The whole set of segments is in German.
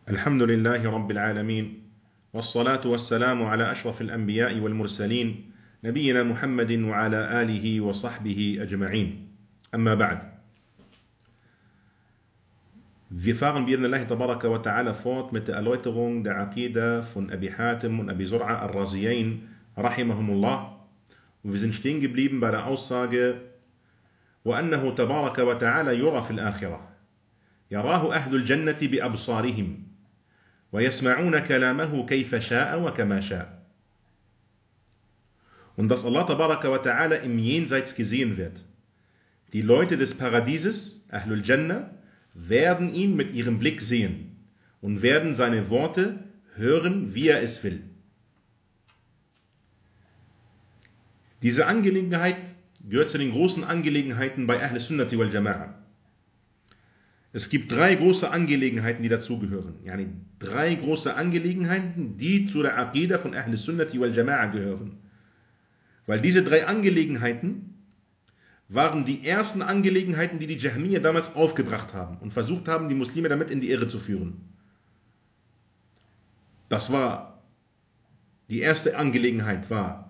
الحمد لله رب العالمين والصلاة والسلام على أشرف الأنبياء والمرسلين نبينا محمد وعلى آله وصحبه أجمعين. أما بعد. Wir fahren bi'idhnillahi tabaraka wa ta'ala fort mit der Erläuterung der Aqida von Abi Hatim und Abi Zur'a al-Raziyayn rahimahumullah. Und wir sind stehen geblieben bei der Aussage وأنه تبارك وتعالى يرى في الآخرة يراه أهل الجنة بأبصارهم ويسمعون كلامه كيف شاء وكما شاء. Und dass Allah tabaraka wa ta'ala im Jenseits gesehen wird. Die Leute des Paradieses, Ahlul Jannah, werden ihn mit ihrem Blick sehen und werden seine Worte hören, wie er es will. Diese Angelegenheit gehört zu den großen Angelegenheiten bei Ahl Sunnati wal Jama'a. Es gibt drei große Angelegenheiten, die dazugehören. Yani drei große Angelegenheiten, die zu der Aqida von Ahl Sunnati wal Jama'a gehören. Weil diese drei Angelegenheiten waren die ersten Angelegenheiten, die die Jahmiyya damals aufgebracht haben und versucht haben, die Muslime damit in die Irre zu führen. Das war, die erste Angelegenheit war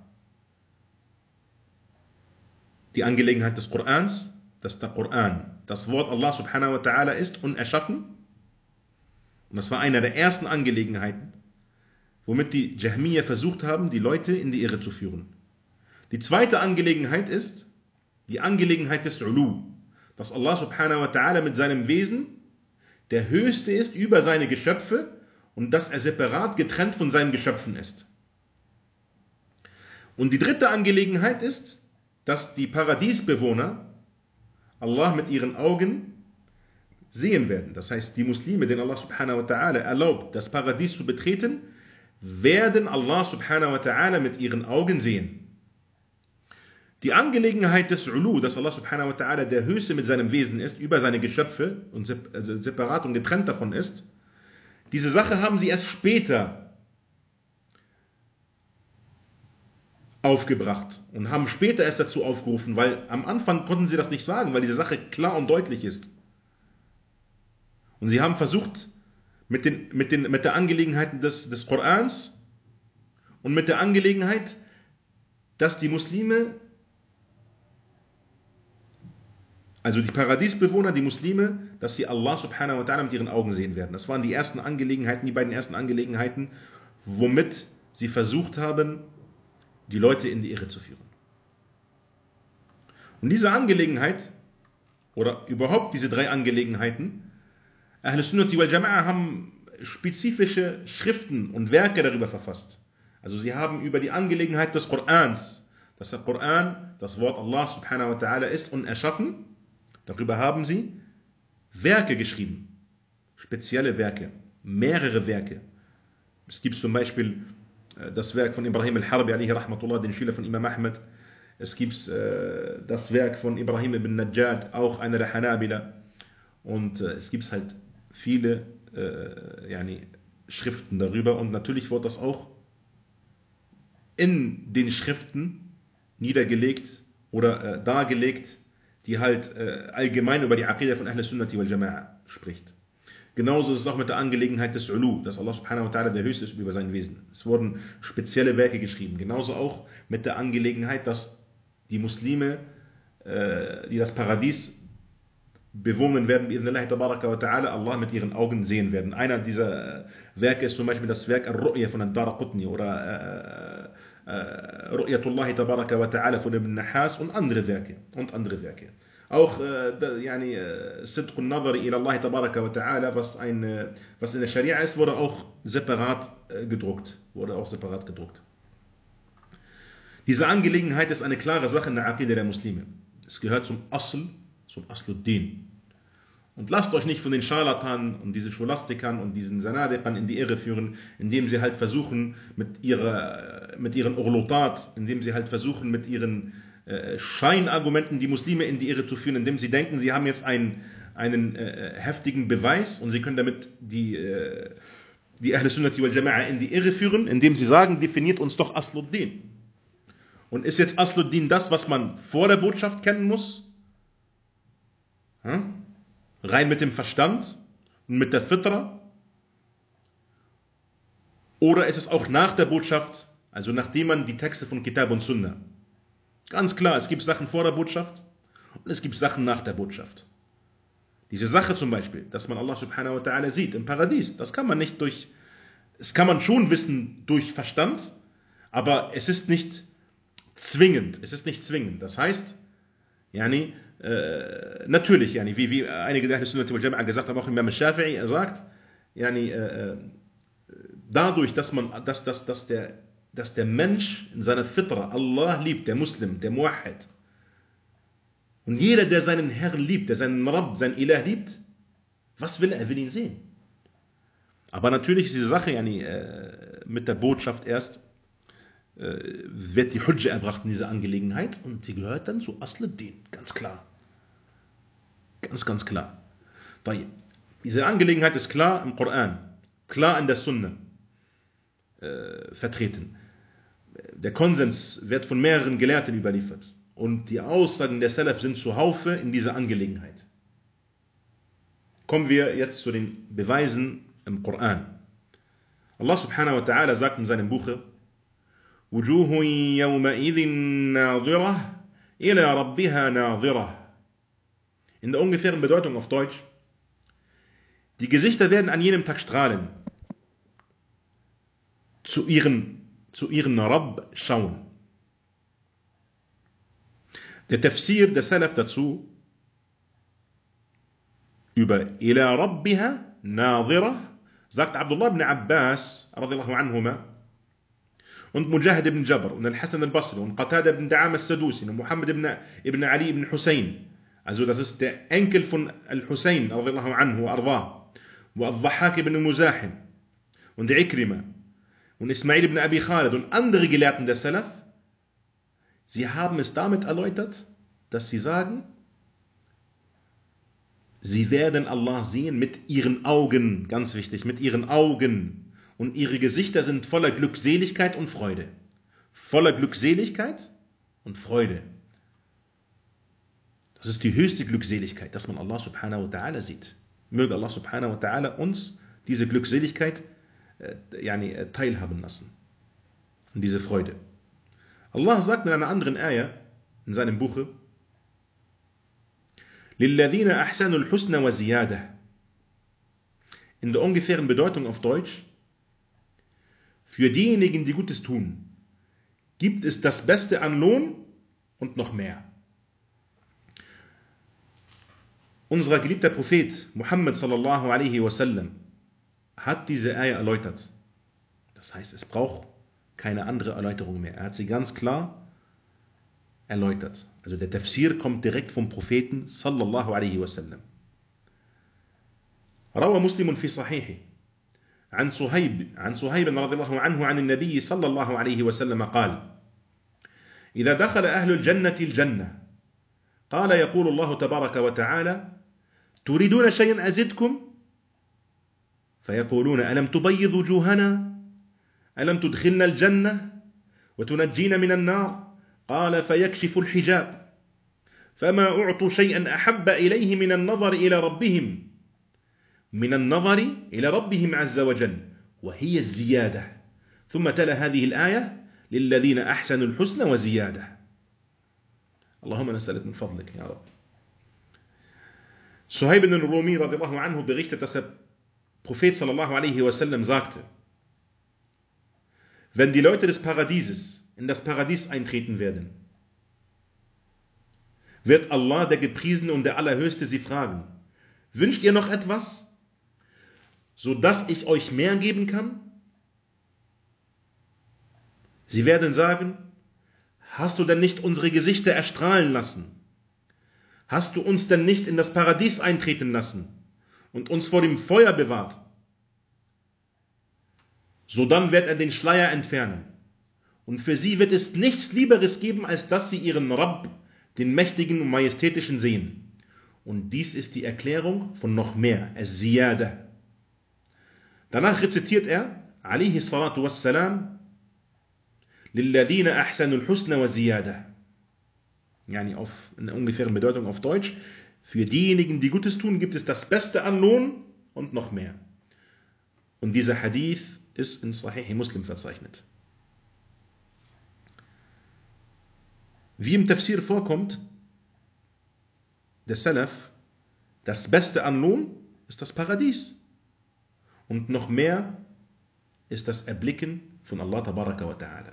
die Angelegenheit des Korans, dass der Koran das Wort Allah subhanahu wa ta'ala ist, unerschaffen. Und das war einer der ersten Angelegenheiten, womit die Jahmiyya versucht haben, die Leute in die Irre zu führen. Die zweite Angelegenheit ist die Angelegenheit des Ulu, dass Allah subhanahu wa ta'ala mit seinem Wesen der Höchste ist über seine Geschöpfe und dass er separat getrennt von seinen Geschöpfen ist. Und die dritte Angelegenheit ist, dass die Paradiesbewohner Allah mit ihren Augen sehen werden. Das heißt, die Muslime, denen Allah subhanahu wa ta'ala erlaubt, das Paradies zu betreten, werden Allah subhanahu wa ta'ala mit ihren Augen sehen. Die Angelegenheit des Ulu, dass Allah subhanahu wa ta'ala der Höchste mit seinem Wesen ist, über seine Geschöpfe und separat und getrennt davon ist, diese Sache haben sie erst später aufgebracht und haben später erst dazu aufgerufen, weil am Anfang konnten sie das nicht sagen, weil diese Sache klar und deutlich ist. Und sie haben versucht, mit der Angelegenheit des Korans und mit der Angelegenheit, dass die Muslime, also die Paradiesbewohner, die Muslime, dass sie Allah subhanahu wa ta'ala mit ihren Augen sehen werden. Das waren die ersten Angelegenheiten, die beiden ersten Angelegenheiten, womit sie versucht haben, die Leute in die Irre zu führen. Und diese Angelegenheit, oder überhaupt diese drei Angelegenheiten, Ahl Sunnati wal Jama'a haben spezifische Schriften und Werke darüber verfasst. Also sie haben über die Angelegenheit des Korans, dass der Koran das Wort Allah subhanahu wa ta'ala ist und erschaffen, darüber haben sie Werke geschrieben. Spezielle Werke, mehrere Werke. Es gibt zum Beispiel das Werk von Ibrahim al-Harbi, alayhi rahmatullah, den Schüler von Imam Ahmed. Es gibt das Werk von Ibrahim ibn Najjad, auch einer der Hanabila. Und es gibt halt viele Schriften darüber. Und natürlich wird das auch in den Schriften niedergelegt oder dargelegt, die halt allgemein über die Aqida von Ahl Sunnati wal Jama'a spricht. Genauso ist es auch mit der Angelegenheit des Ulu, dass Allah subhanahu wa ta'ala der Höchste ist über sein Wesen. Es wurden spezielle Werke geschrieben. Genauso auch mit der Angelegenheit, dass die Muslime, die das Paradies bewohnen werden, bi'idhnillahi tabaraka wa ta'ala, Allah mit ihren Augen sehen werden. Einer dieser Werke ist zum Beispiel das Werk Al-Ru'ya von Ad-Daraqutni oder Ru'yatullahi tabaraka wa ta'ala von Ibn Nahas und andere Werke. Auch Sidq al-Nazari ila Allah tabaraka wa ta'ala, was in der Scharia ist, wurde auch separat gedruckt. Diese Angelegenheit ist eine klare Sache in der Aqida der Muslime. Es gehört zum Asluddin. Und lasst euch nicht von den Scharlatanen und diesen Scholastikern und diesen Sanadikern in die Irre führen, indem sie halt versuchen mit ihren Urlutat, indem sie halt versuchen mit ihren Scheinargumenten die Muslime in die Irre zu führen, indem sie denken, sie haben jetzt einen heftigen Beweis und sie können damit die Ahl Sunnati wal Jama'a in die Irre führen, indem sie sagen, definiert uns doch Asluddin. Und ist jetzt Asluddin das, was man vor der Botschaft kennen muss? Rein mit dem Verstand und mit der Fitra? Oder ist es auch nach der Botschaft, also nachdem man die Texte von Kitab und Sunna? Ganz klar, es gibt Sachen vor der Botschaft und es gibt Sachen nach der Botschaft. Diese Sache zum Beispiel, dass man Allah subhanahu wa ta'ala sieht im Paradies, das kann man nicht durch, das kann man schon wissen durch Verstand, aber es ist nicht zwingend. Es ist nicht zwingend. Das heißt, yani, natürlich, yani, wie einige der Ahl-Sunnah wal Jama'a gesagt haben, auch Imam Shafi'i, er sagt, yani, dadurch, dass der Mensch in seiner Fitra Allah liebt, der Muslim, der Muwahhid, und jeder, der seinen Herrn liebt, der seinen Rabb, seinen Ilah liebt, was will er? Er will ihn sehen. Aber natürlich ist diese Sache yani, mit der Botschaft erst, wird die Hujja erbracht in dieser Angelegenheit und sie gehört dann zu Asl-Din, ganz klar. Ganz klar. Diese Angelegenheit ist klar im Koran, klar in der Sunna vertreten. Der Konsens wird von mehreren Gelehrten überliefert. Und die Aussagen der Salaf sind zuhaufe in dieser Angelegenheit. Kommen wir jetzt zu den Beweisen im Koran. Allah subhanahu wa ta'ala sagt in seinem Buche, وجوه يومئذ ناظرة إلى ربها ناظرة. In der ungefähren Bedeutung auf Deutsch, die Gesichter werden an jenem Tag strahlen, zu ihren Rabb schauen. Der Tafsir der Salaf dazu über Ila Rabbiha Nadhira sagt Abdullah ibn Abbas radiyallahu anhuma und Mujahid ibn Jabr und Al-Hasan al-Basri und Qatada ibn Da'am al-Sadusi und Muhammad ibn Ali ibn Hussein. Also das ist der Enkel von Al-Hussein radiyallahu anhu arda und Al-Dhahhak ibn Muzahim und Ikrima und Ismail ibn Abi Khalid und andere Gelehrten der Salaf. Sie haben es damit erläutert, dass sie sagen, sie werden Allah sehen mit ihren Augen, ganz wichtig, mit ihren Augen. Und ihre Gesichter sind voller Glückseligkeit und Freude. Voller Glückseligkeit und Freude. Das ist die höchste Glückseligkeit, dass man Allah subhanahu wa ta'ala sieht. Möge Allah subhanahu wa ta'ala uns diese Glückseligkeit teilhaben lassen. Und diese Freude. Allah sagt in einer anderen Ayah in seinem Buche, لِلَّذِينَ أَحْسَنُوا الْحُسْنَ وَزِيَادَةً. In der ungefähren Bedeutung auf Deutsch, für diejenigen, die Gutes tun, gibt es das Beste an Lohn und noch mehr. Unser geliebter Prophet Muhammad sallallahu alaihi wasallam hat diese Ayah erläutert. Das heißt, es braucht keine andere Erläuterung mehr. Er hat sie ganz klar erläutert. Also der Tafsir kommt direkt vom Propheten sallallahu alaihi wasallam. روى مسلم في صحيحه عن صهيب رضي الله عنه عن النبي صلى الله عليه وسلم قال: إذا دخل أهل الجنة الجنة قال يقول الله تبارك وتعالى: تريدون شيئا أزدكم؟ فيقولون: ألم تبيض وجوهنا؟ ألم تدخلنا الجنة وتنجينا من النار؟ قال: فيكشف الحجاب فما أعطوا شيئا أحب إليه من النظر إلى ربهم عز وجل وهي الزيادة. ثم تلا هذه الآية: للذين أحسنوا الحسنى وزيادة. اللهم نسألك من فضلك يا رب. Suhaib ibn Rumi radiallahu anhu berichtet, dass der Prophet sallallahu alaihi wasallam sagte, wenn die Leute des Paradieses in das Paradies eintreten werden, wird Allah, der Gepriesene und der Allerhöchste, sie fragen: Wünscht ihr noch etwas, sodass ich euch mehr geben kann? Sie werden sagen: Hast du denn nicht unsere Gesichter erstrahlen lassen? Hast du uns denn nicht in das Paradies eintreten lassen und uns vor dem Feuer bewahrt? Sodann wird er den Schleier entfernen. Und für sie wird es nichts Lieberes geben, als dass sie ihren Rabb, den Mächtigen und Majestätischen, sehen. Und dies ist die Erklärung von noch mehr, as-Ziyada. Danach rezitiert er, alaihi salatu wassalam, لِلَّذِينَ أَحْسَنُوا الْحُسْنَ وَزِيَادَةً. Yani in der ungefähren Bedeutung auf Deutsch, für diejenigen, die Gutes tun, gibt es das Beste an Lohn und noch mehr. Und dieser Hadith ist in Sahih Muslim verzeichnet. Wie im Tafsir vorkommt, der Salaf, das Beste an Lohn ist das Paradies. Und noch mehr ist das Erblicken von Allah Tabaraka wa Ta'ala.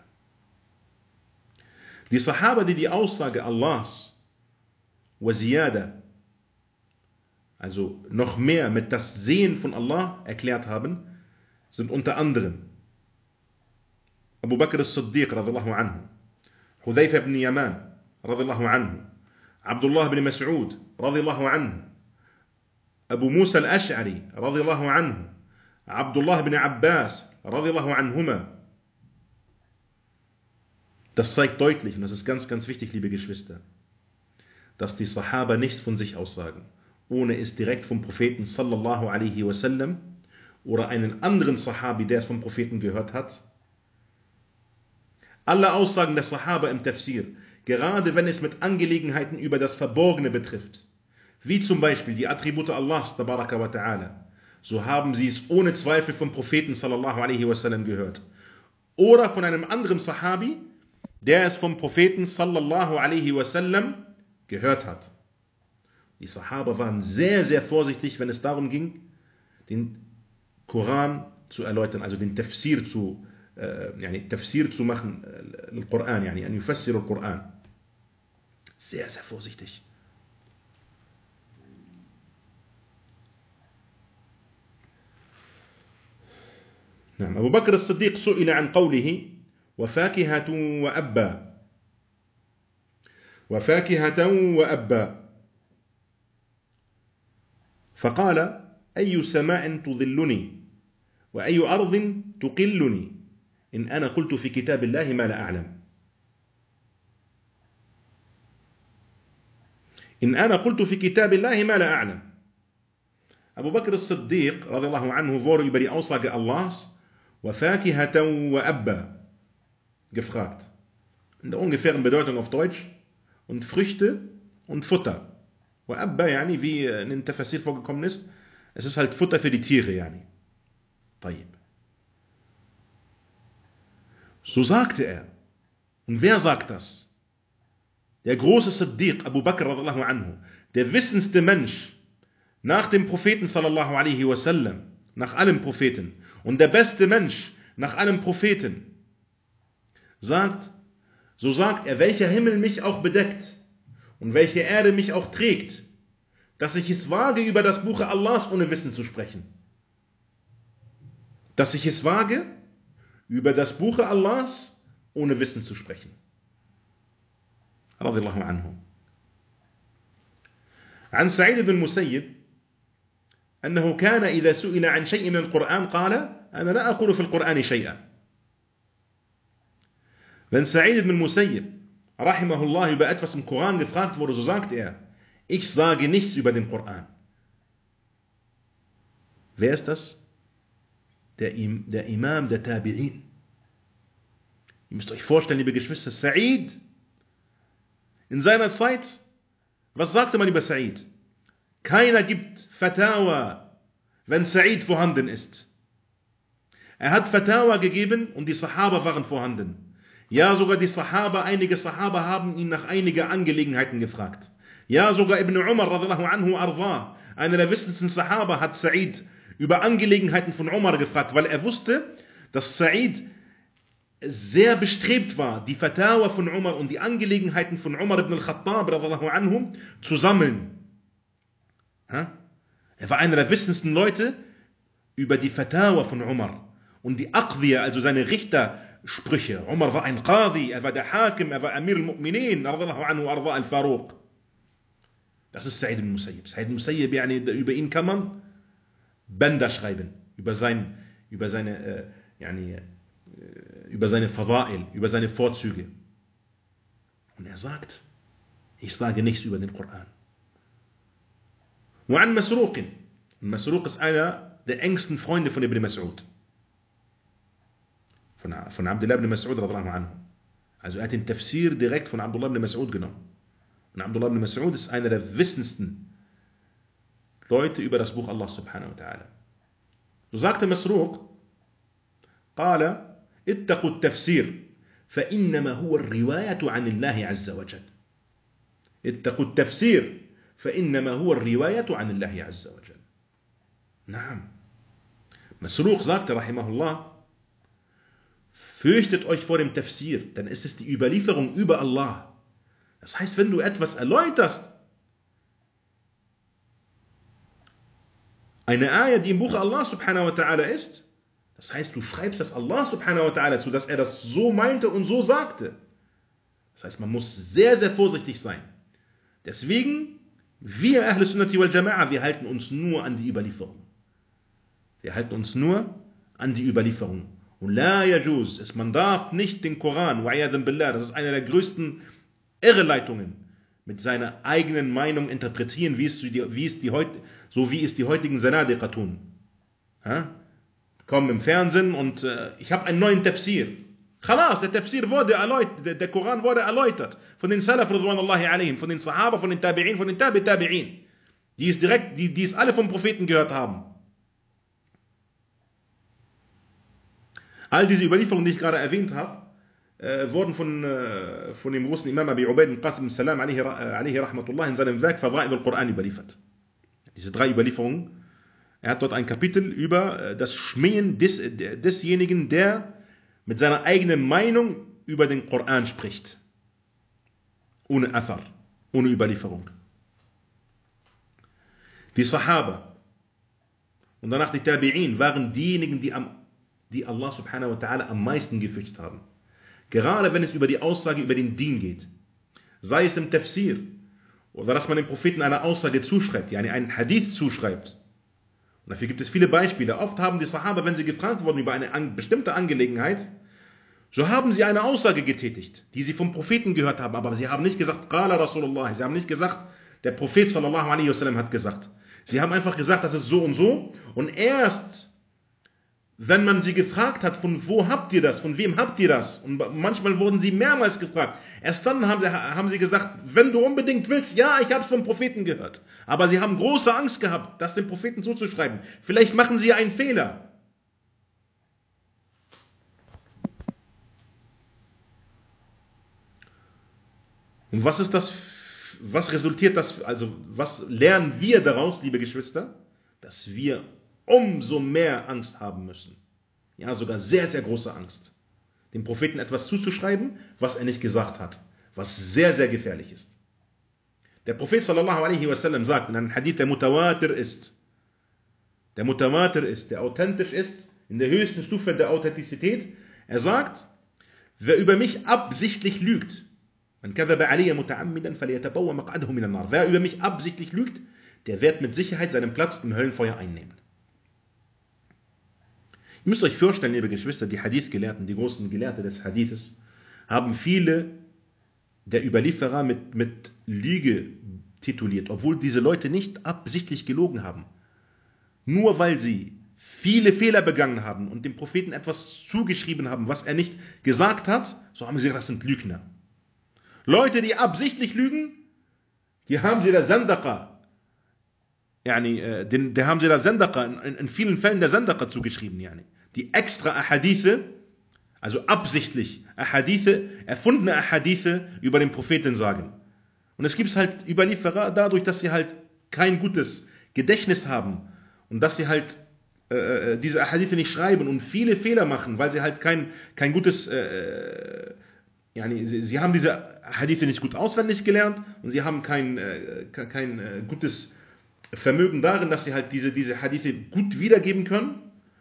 Die Sahaba, die die Aussage Allahs, Waziyada, also noch mehr mit das Sehen von Allah erklärt haben, sind unter anderem Abu Bakr as-Siddiq radhiyallahu anhu, Hudayfa ibn Yaman radhiyallahu anhu, Abdullah ibn Mas'ud radhiyallahu anhu, Abu Musa al-Ash'ari radhiyallahu anhu, Abdullah ibn Abbas radhiyallahu anhuma. Das zeigt deutlich, und das ist ganz, ganz wichtig, liebe Geschwister, dass die Sahaba nichts von sich aussagen, ohne es direkt vom Propheten sallallahu alaihi wasallam oder einen anderen Sahabi, der es vom Propheten gehört hat. Alle Aussagen der Sahaba im Tafsir, gerade wenn es mit Angelegenheiten über das Verborgene betrifft, wie zum Beispiel die Attribute Allahs, tabaraka wa ta'ala, so haben sie es ohne Zweifel vom Propheten sallallahu alaihi wasallam gehört. Oder von einem anderen Sahabi, der es vom Propheten sallallahu alaihi wasallam gehört hat. Die Sahaba waren sehr, sehr vorsichtig, wenn es darum ging, den Koran zu erläutern, also den Tafsir zu machen, den Koran, an yufassir al-Koran. Sehr, sehr vorsichtig. نعم أبو بكر الصديق سئل عن قوله وفاكهة وأبا فقال أي سماء تظلني وأي أرض تقلني إن أنا قلت في كتاب الله ما لا أعلم Abu Bakr as-Siddiq radhiyallahu anhu wurde über die Aussage Allahs وَفَاكِهَةً وَأَبَّا gefragt. In der ungefähren Bedeutung auf Deutsch, und Früchte und Futter. وَأَبَّا wie in den Tafsir vorgekommen ist, es ist halt Futter für die Tiere. طيب. So sagte er. Und wer sagt das? Der große Siddiq, Abu Bakr radhiyallahu anhu, der wissendste Mensch nach dem Propheten sallallahu alaihi wasallam, nach allen Propheten, und der beste Mensch nach allen Propheten, sagt, so sagt er, welcher Himmel mich auch bedeckt und welche Erde mich auch trägt, dass ich es wage, über das Buch Allahs ohne Wissen zu sprechen. Dass ich es wage, über das Buch Allahs ohne Wissen zu sprechen. Radiyallahu anhu. عن سعيد بن المسيب أنه كان إذا سئل عن شيء من القرآن قال أنا لا أقول في القرآن شيئا. Wenn Sa'id ibn Musayyib rahimahullah über etwas im Koran gefragt wurde, so sagt er, ich sage nichts über den Koran. Wer ist das? Der Imam der Tabi'in. Ihr müsst euch vorstellen, liebe Geschwister, Sa'id in seiner Zeit, was sagte man über Sa'id? Keiner gibt Fatawa, wenn Sa'id vorhanden ist. Er hat Fatawa gegeben und die Sahaba waren vorhanden. Ja, sogar die Sahaba, einige Sahaba haben ihn nach einigen Angelegenheiten gefragt. Ja, sogar Ibn Umar radhiyallahu anhu arda, einer der wissendsten Sahaba, hat Sa'id über Angelegenheiten von Umar gefragt, weil er wusste, dass Sa'id sehr bestrebt war, die Fatawa von Umar und die Angelegenheiten von Umar ibn al-Khattab radhiyallahu anhu zu sammeln. Er war einer der wissendsten Leute über die Fatawa von Umar und die Aqdiyya, also seine Richtersprüche. Umar war ein Qadi, er war der Hakim, er war Amir al-Mu'minin, radhiyallahu anhu arda al-Faruq. Das ist Sa'id al-Musayyib. Sa'id al-Musayyib, über ihn kann man Bänder schreiben, über seine Fadail, über seine Vorzüge. Und er sagt, ich sage nichts über den Koran. وعن مسروق. Masruq ist einer der engsten Freunde von Ibn Mas'ud. Von Abdullah ibn Mas'ud radhiyallahu anhu. Also er hat den Tafsir direkt von Abdullah ibn Mas'ud genommen. Und Abdullah ibn Mas'ud ist einer der wissendsten Leute über das Buch Allah subhanahu wa ta'ala. So sagte Masruq, قال اتقوا التفسير فإنما هو الرواية عن الله عز وجل. اتقوا التفسير فإنما هو الرواية عن الله عز وجل. نعم. Masruq sagte, rahimahullah, fürchtet euch vor dem Tafsir, dann ist es die Überlieferung über Allah. Das heißt, wenn du etwas erläuterst, eine Ayah, die im Buch Allah subhanahu wa ta'ala ist, das heißt, du schreibst das Allah subhanahu wa ta'ala zu, dass er das so meinte und so sagte. Das heißt, man muss sehr, sehr vorsichtig sein. Deswegen, wir Ahl Sunnati wal Jama'a, wir halten uns nur an die Überlieferung. Wir halten uns nur an die Überlieferung. Und la yajuz, man darf nicht den Koran, wa'iyadhan billah, das ist eine der größten Irreleitungen, mit seiner eigenen Meinung interpretieren, wie es die heutigen Zanadiqa tun. Kommen im Fernsehen und ich habe einen neuen Tafsir. Khalas, der Tafsir wurde erläutert, der Koran wurde erläutert von den Salaf radwanullahi alaihim, von den Sahaba, von den Tabi'in, von den Tabi'in, die es alle vom Propheten gehört haben. All diese Überlieferungen, die ich gerade erwähnt habe, wurden von dem großen Imam Abi Ubaid al-Qasim al-Salam alaihi rahmatullah in seinem Werk Fadail al-Quran überliefert. Diese 3 Überlieferungen. Er hat dort ein Kapitel über das Schmähen desjenigen, der mit seiner eigenen Meinung über den Koran spricht. Ohne Athar, ohne Überlieferung. Die Sahaba und danach die Tabi'in waren diejenigen, die Allah subhanahu wa ta'ala am meisten gefürchtet haben. Gerade wenn es über die Aussage über den Dien geht. Sei es im Tafsir oder dass man dem Propheten eine Aussage zuschreibt, yani einen Hadith zuschreibt. Und dafür gibt es viele Beispiele. Oft haben die Sahaba, wenn sie gefragt wurden über eine bestimmte Angelegenheit, so haben sie eine Aussage getätigt, die sie vom Propheten gehört haben, aber sie haben nicht gesagt, Qala Rasulullah, sie haben nicht gesagt, der Prophet sallallahu alaihi wasallam hat gesagt. Sie haben einfach gesagt, das ist so und erst wenn man sie gefragt hat, von wo habt ihr das, von wem habt ihr das, und manchmal wurden sie mehrmals gefragt, erst dann haben sie gesagt, wenn du unbedingt willst, ja, ich habe es vom Propheten gehört. Aber sie haben große Angst gehabt, das dem Propheten zuzuschreiben. Vielleicht machen sie ja einen Fehler. Und was resultiert das, also was lernen wir daraus, liebe Geschwister? Dass wir umso mehr Angst haben müssen. Ja, sogar sehr, sehr große Angst. Dem Propheten etwas zuzuschreiben, was er nicht gesagt hat. Was sehr, sehr gefährlich ist. Der Prophet sallallahu alaihi wasallam sagt in einem Hadith, der Mutawatir ist, der authentisch ist, in der höchsten Stufe der Authentizität. Er sagt, wer über mich absichtlich lügt, wer über mich absichtlich lügt, der wird mit Sicherheit seinen Platz im Höllenfeuer einnehmen. Ihr müsst euch vorstellen, liebe Geschwister, die Hadith-Gelehrten, die großen Gelehrte des Hadithes, haben viele der Überlieferer mit Lüge tituliert, obwohl diese Leute nicht absichtlich gelogen haben. Nur weil sie viele Fehler begangen haben und dem Propheten etwas zugeschrieben haben, was er nicht gesagt hat, so haben sie gesagt, das sind Lügner. Leute, die absichtlich lügen, die haben sie der Sandaqa, der haben sie der Sandaqa, in vielen Fällen der Sandaqa zugeschrieben, die extra Ahadithe, also absichtlich Ahadithe, erfundene Ahadithe über den Propheten sagen. Und es gibt halt Überlieferer dadurch, dass sie halt kein gutes Gedächtnis haben und dass sie halt diese Ahadithe nicht schreiben und viele Fehler machen, weil sie halt kein gutes, sie haben diese Hadithe nicht gut auswendig gelernt und sie haben kein gutes Vermögen darin, dass sie halt diese Hadithe gut wiedergeben können.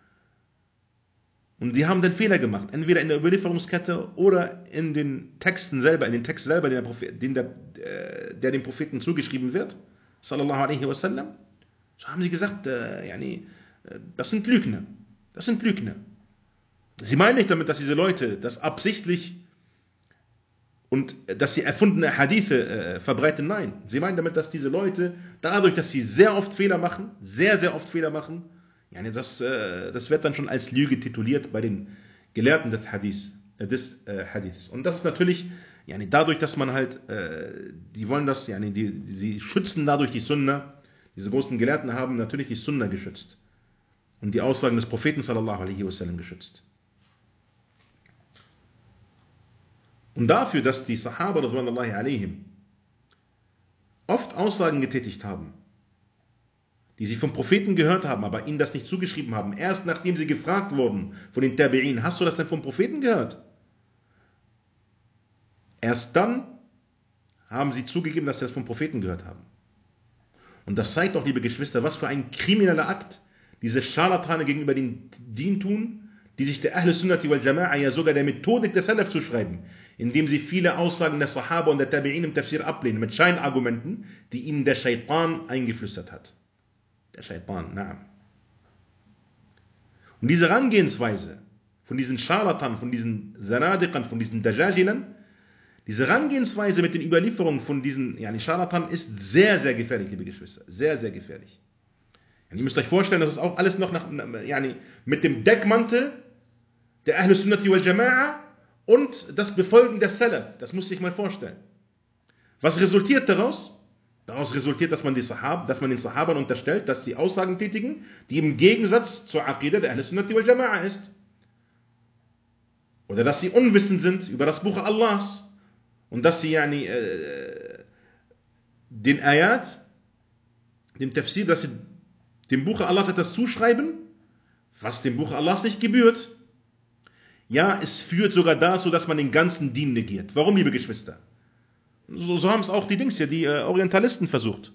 Und sie haben den Fehler gemacht, entweder in der Überlieferungskette oder in den Texten selber, der dem Propheten zugeschrieben wird, sallallahu alaihi wasallam. So haben sie gesagt, das sind Lügner. Das sind Lügner. Sie meinen nicht damit, dass diese Leute das absichtlich und dass sie erfundene Hadithe verbreiten. Nein, sie meinen damit, dass diese Leute, dadurch, dass sie sehr oft Fehler machen, sehr, sehr oft Fehler machen, das wird dann schon als Lüge tituliert bei den Gelehrten des Hadiths. Und das ist natürlich, dadurch, dass man halt, die wollen das, sie schützen dadurch die Sunna. Diese großen Gelehrten haben natürlich die Sunna geschützt und die Aussagen des Propheten sallallahu alaihi wasallam geschützt. Und dafür, dass die Sahaba radhiyallahu alaihim oft Aussagen getätigt haben, die sie vom Propheten gehört haben, aber ihnen das nicht zugeschrieben haben, erst nachdem sie gefragt wurden von den Tabi'in, hast du das denn vom Propheten gehört? Erst dann haben sie zugegeben, dass sie das vom Propheten gehört haben. Und das zeigt doch, liebe Geschwister, was für ein krimineller Akt diese Scharlatane gegenüber den Dien tun, die sich der Ahl Sunnati wal Jama'a ja sogar der Methodik der Salaf zuschreiben, indem sie viele Aussagen der Sahaba und der Tabi'in im Tafsir ablehnen, mit Scheinargumenten, die ihnen der Shaitan eingeflüstert hat. Der Shaitan, na'am. Und diese Herangehensweise von diesen Scharlatanen, von diesen Zanadiqan, von diesen Dajajilern, diese Herangehensweise mit den Überlieferungen von diesen Scharlatanen ist sehr, sehr gefährlich, liebe Geschwister. Sehr, sehr gefährlich. Ihr müsst euch vorstellen, das ist auch alles noch mit dem Deckmantel der Ahl Sunnati wal Jama'a und das Befolgen der Salaf. Das musst du dich mal vorstellen. Was resultiert daraus? Daraus resultiert, dass man den Sahabern unterstellt, dass sie Aussagen tätigen, die im Gegensatz zur Aqidah der Ahl Sunnati wal Jama'a ist. Oder dass sie unwissend sind über das Buch Allahs. Und dass sie den Ayat, dem Tafsir, dass sie dem Buch Allahs etwas zuschreiben, was dem Buch Allahs nicht gebührt. Ja, es führt sogar dazu, dass man den ganzen Dien negiert. Warum, liebe Geschwister? So haben es auch die Orientalisten versucht.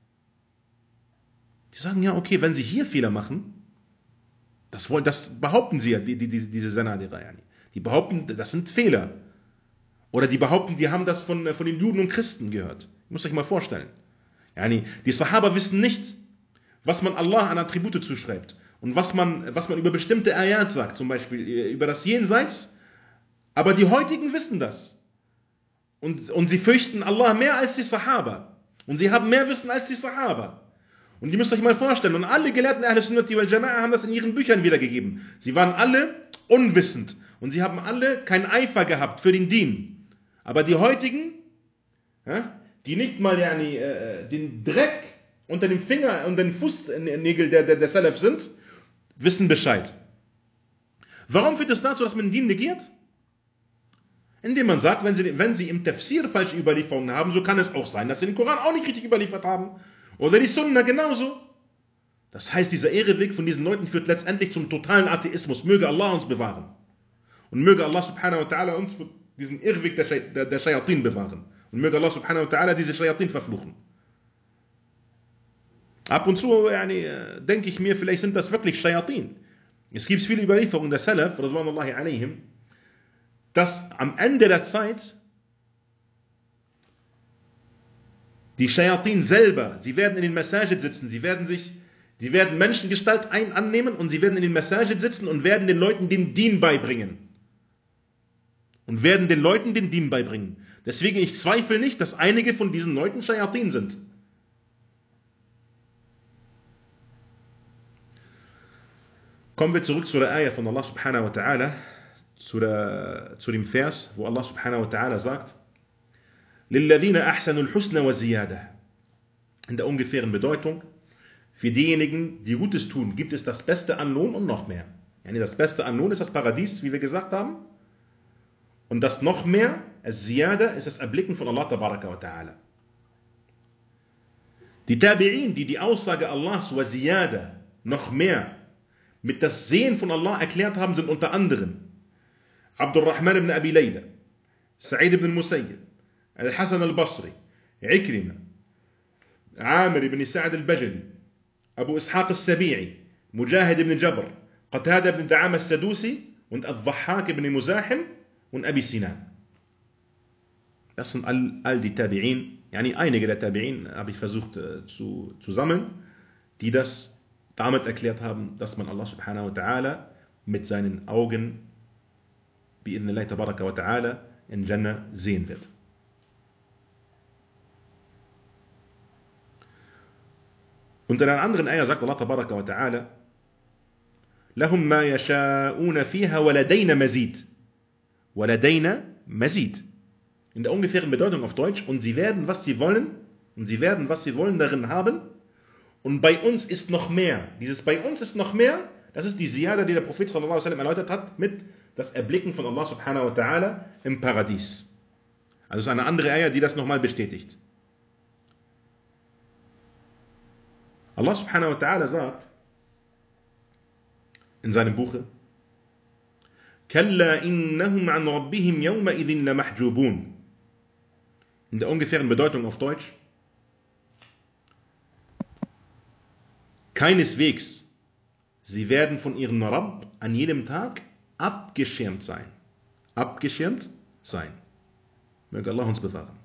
Die sagen, ja, okay, wenn sie hier Fehler machen, das behaupten sie ja, diese Sanadira. Die behaupten, das sind Fehler. Oder die behaupten, die haben das von den Juden und Christen gehört. Ihr müsst euch mal vorstellen. Die Sahaba wissen nicht, was man Allah an Attribute zuschreibt. Und was man über bestimmte Ayat sagt, zum Beispiel über das Jenseits. Aber die heutigen wissen das. Und sie fürchten Allah mehr als die Sahaba. Und sie haben mehr Wissen als die Sahaba. Und ihr müsst euch mal vorstellen, und alle Gelehrten Ahl Sunnati wal Jama'a haben das in ihren Büchern wiedergegeben. Sie waren alle unwissend. Und sie haben alle keinen Eifer gehabt für den Dien. Aber die heutigen, die nicht mal den Dreck unter dem Finger und den Fußnägel der Salaf sind, wissen Bescheid. Warum führt es dazu, dass man den Dien negiert? Indem man sagt, wenn sie im Tafsir falsche Überlieferungen haben, so kann es auch sein, dass sie den Koran auch nicht richtig überliefert haben. Oder die Sunna genauso. Das heißt, dieser Irreweg von diesen Leuten führt letztendlich zum totalen Atheismus. Möge Allah uns bewahren. Und möge Allah subhanahu wa ta'ala uns von diesem Irrweg der Shayatin bewahren. Und möge Allah subhanahu wa ta'ala diese Shayatin verfluchen. Ab und zu denke ich mir, vielleicht sind das wirklich Shayatin. Es gibt viele Überlieferungen der Salaf, radwanullahi alaihim, dass am Ende der Zeit die Shayatin selber, sie werden in den Masajid sitzen, sie werden Menschengestalt annehmen und sie werden in den Masajid sitzen und werden den Leuten den Dien beibringen. Deswegen, ich zweifle nicht, dass einige von diesen Leuten Shayatin sind. Kommen wir zurück zu der Ayah von Allah subhanahu wa ta'ala, zu dem Vers, wo Allah subhanahu wa ta'ala sagt, لِلَّذِينَ أَحْسَنُوا الْحُسْنَ وَزِيَادَةً. In der ungefähren Bedeutung, für diejenigen, die Gutes tun, gibt es das Beste an Lohn und noch mehr. Das Beste an Lohn ist das Paradies, wie wir gesagt haben. Und das noch mehr, Ziyada, ist das Erblicken von Allah tabaraka wa ta'ala. Die Tabi'in, die Aussage Allahs, wa Ziyada, noch mehr, mit das Sehen von Allah erklärt haben, sind unter anderem Abdurrahman ibn Abi Layla, Sa'id ibn Musayyib, Al-Hasan al-Basri, Ikrima, Amir ibn Sa'ad al-Bajali, Abu Ishaq al-Sabi'i, Mujahid ibn Jabr, Qatada ibn Da'am al-Sadusi und Al-Dhahhak ibn Muzahim und Abi Sinan. Das sind all die Tabi'in, einige der Tabi'in habe ich versucht zu sammeln, die das damit erklärt haben, dass man Allah subhanahu wa ta'ala mit seinen Augen bi'idhnillah tabaraka wa ta'ala in Jannah sehen wird. Und in einer anderen Ayah sagt Allah tabaraka wa ta'ala, لَهُمْ مَا يَشَاءُونَ فِيهَا وَلَدَيْنَ مَزِيدٌ. وَلَدَيْنَ مَزِيدٌ. In der ungefähren Bedeutung auf Deutsch, und sie werden, was sie wollen, darin haben. Und bei uns ist noch mehr. Dieses bei uns ist noch mehr, das ist die Ziyada, die der Prophet sallallahu alaihi wasallam erläutert hat, mit das Erblicken von Allah subhanahu wa ta'ala im Paradies. Also es ist eine andere Ayah, die das nochmal bestätigt. Allah subhanahu wa ta'ala sagt in seinem Buche, Kalla innahum an rabbihim yawma idhin lamahjubun. In der ungefähren Bedeutung auf Deutsch, keineswegs, sie werden von ihrem Rabb an jedem Tag abgeschirmt sein. Abgeschirmt sein. Möge Allah uns bewahren.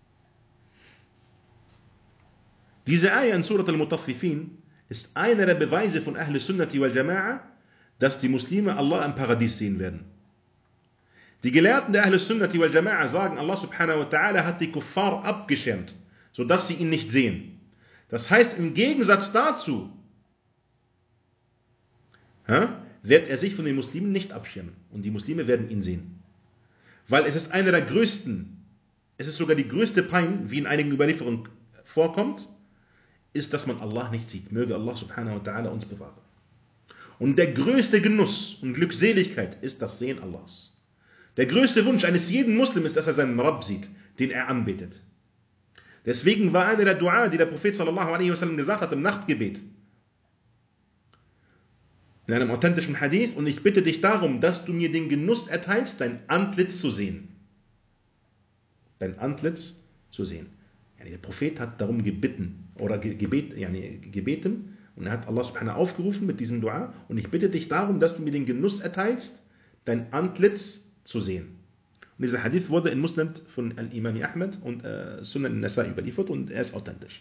Diese Ayah in Surat al-Mutaffifin ist einer der Beweise von Ahl Sunnati wal Jama'a, dass die Muslime Allah im Paradies sehen werden. Die Gelehrten der Ahl Sunnati wal Jama'a sagen, Allah subhanahu wa ta'ala hat die Kuffar abgeschirmt, sodass sie ihn nicht sehen. Das heißt, im Gegensatz dazu wird er sich von den Muslimen nicht abschirmen. Und die Muslime werden ihn sehen. Weil es ist einer der größten, es ist sogar die größte Pein, wie in einigen Überlieferungen vorkommt, ist, dass man Allah nicht sieht. Möge Allah subhanahu wa ta'ala uns bewahren. Und der größte Genuss und Glückseligkeit ist das Sehen Allahs. Der größte Wunsch eines jeden Muslims ist, dass er seinen Rabb sieht, den er anbetet. Deswegen war einer der Dua, die der Prophet sallallahu alaihi wasallam gesagt hat im Nachtgebet, in einem authentischen Hadith, und ich bitte dich darum, dass du mir den Genuss erteilst, dein Antlitz zu sehen. Dein Antlitz zu sehen. Der Prophet hat darum gebeten, oder gebeten, und er hat Allah subhanahu aufgerufen mit diesem Dua, und ich bitte dich darum, dass du mir den Genuss erteilst, dein Antlitz zu sehen. Und dieser Hadith wurde in Musnad von Al-Imam Ahmad und Sunan al-Nasa'i überliefert und er ist authentisch.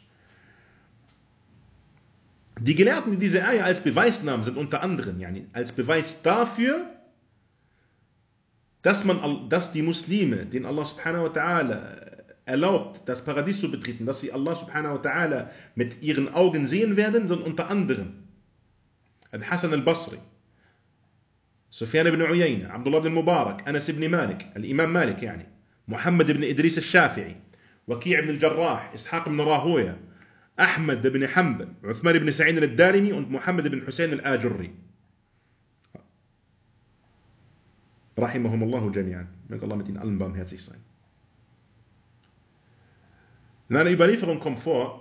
Die Gelehrten, die diese Ayah als Beweis nahmen, sind unter anderem, als Beweis dafür, dass die Muslime, denen Allah subhanahu wa ta'ala erlaubt, das Paradies zu betreten, dass sie Allah subhanahu wa ta'ala mit ihren Augen sehen werden, sind unter anderem Al-Hasan al-Basri, Sufyan ibn Uyayna, Abdullah ibn Mubarak, Anas ibn Malik, Al-Imam Malik, Muhammad ibn Idris al-Shafi'i, Waqi' ibn al-Jarrah, Ishaq ibn Rahuya, Ahmad ibn Hanbal, Uthman ibn Sa'id al-Darimi und Muhammad ibn Hussein al-Ajurri. Rahimahumullahu jami'an. Möge Allah mit ihnen allen barmherzig sein. In einer Überlieferung kommt vor,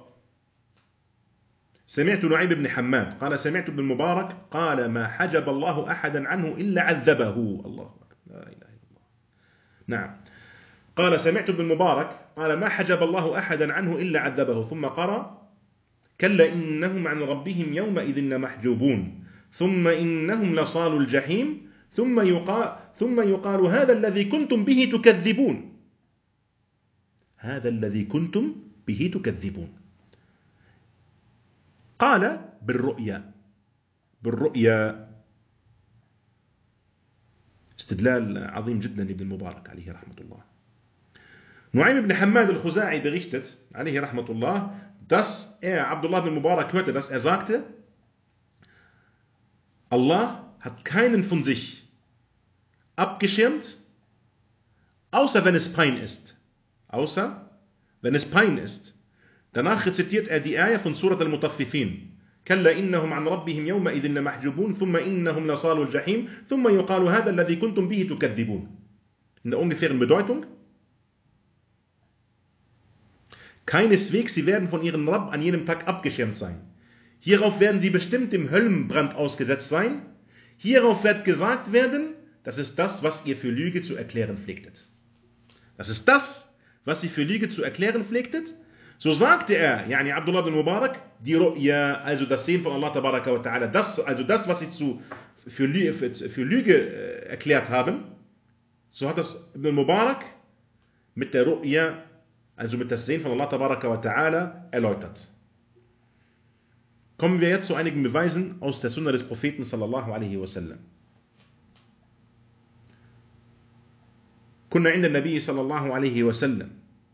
سمعت نعيم بن حماد قال سمعت ابن المبارك قال ما حجب الله أحدا عنه إلا عذبه. الله أكبر. لا إله إلا الله. نعم. قال سمعت ابن المبارك قال ما حجب الله أحدا عنه إلا عذبه. ثم قرأ كلا إنهم عن ربهم يومئذ لمحجوبون ثم إنهم لصالوا الجحيم ثم يقال هذا الذي كنتم به تكذبون. هذا الذي كنتم به تكذبون. قال بالرؤيا. استدلال عظيم جدا لابن المبارك عليه رحمة الله. Nu'aym ibn Hammad al-Khuzai berichtet, alaihi rahmatullah, dass Abdullah ibn Mubarak hörte, dass er sagte, Allah hat keinen von sich abgeschirmt, außer wenn es Pein ist. Außer wenn es Pein ist. Danach rezitiert er die Ayah von Surat al-Mutaffifin. كلا إنهم عن ربهم يومئذ لمحجوبون ثم إنهم لصالوا الجحيم ثم يقال هذا الذي كنتم به تكذبون. In der ungefähren Bedeutung: Keineswegs, sie werden von ihrem Rabb an jedem Tag abgeschirmt sein. Hierauf werden sie bestimmt dem Höllenbrand ausgesetzt sein. Hierauf wird gesagt werden, das ist das, was ihr für Lüge zu erklären pflegtet. Das ist das, was ihr für Lüge zu erklären pflegtet. So sagte er, Abdullah ibn Mubarak, die Ru'ya, also das Sehen von Allah tabaraka wa ta'ala, das, was sie für Lüge erklärt haben, so hat das Ibn Mubarak mit der Ru'ya, also mit das Sehen von Allah tabaraka wa ta'ala, erläutert. Kommen wir jetzt zu einigen Beweisen aus der Sunna des Propheten sallallahu alaihi wasallam. كنا عند النبي صلى الله عليه وسلم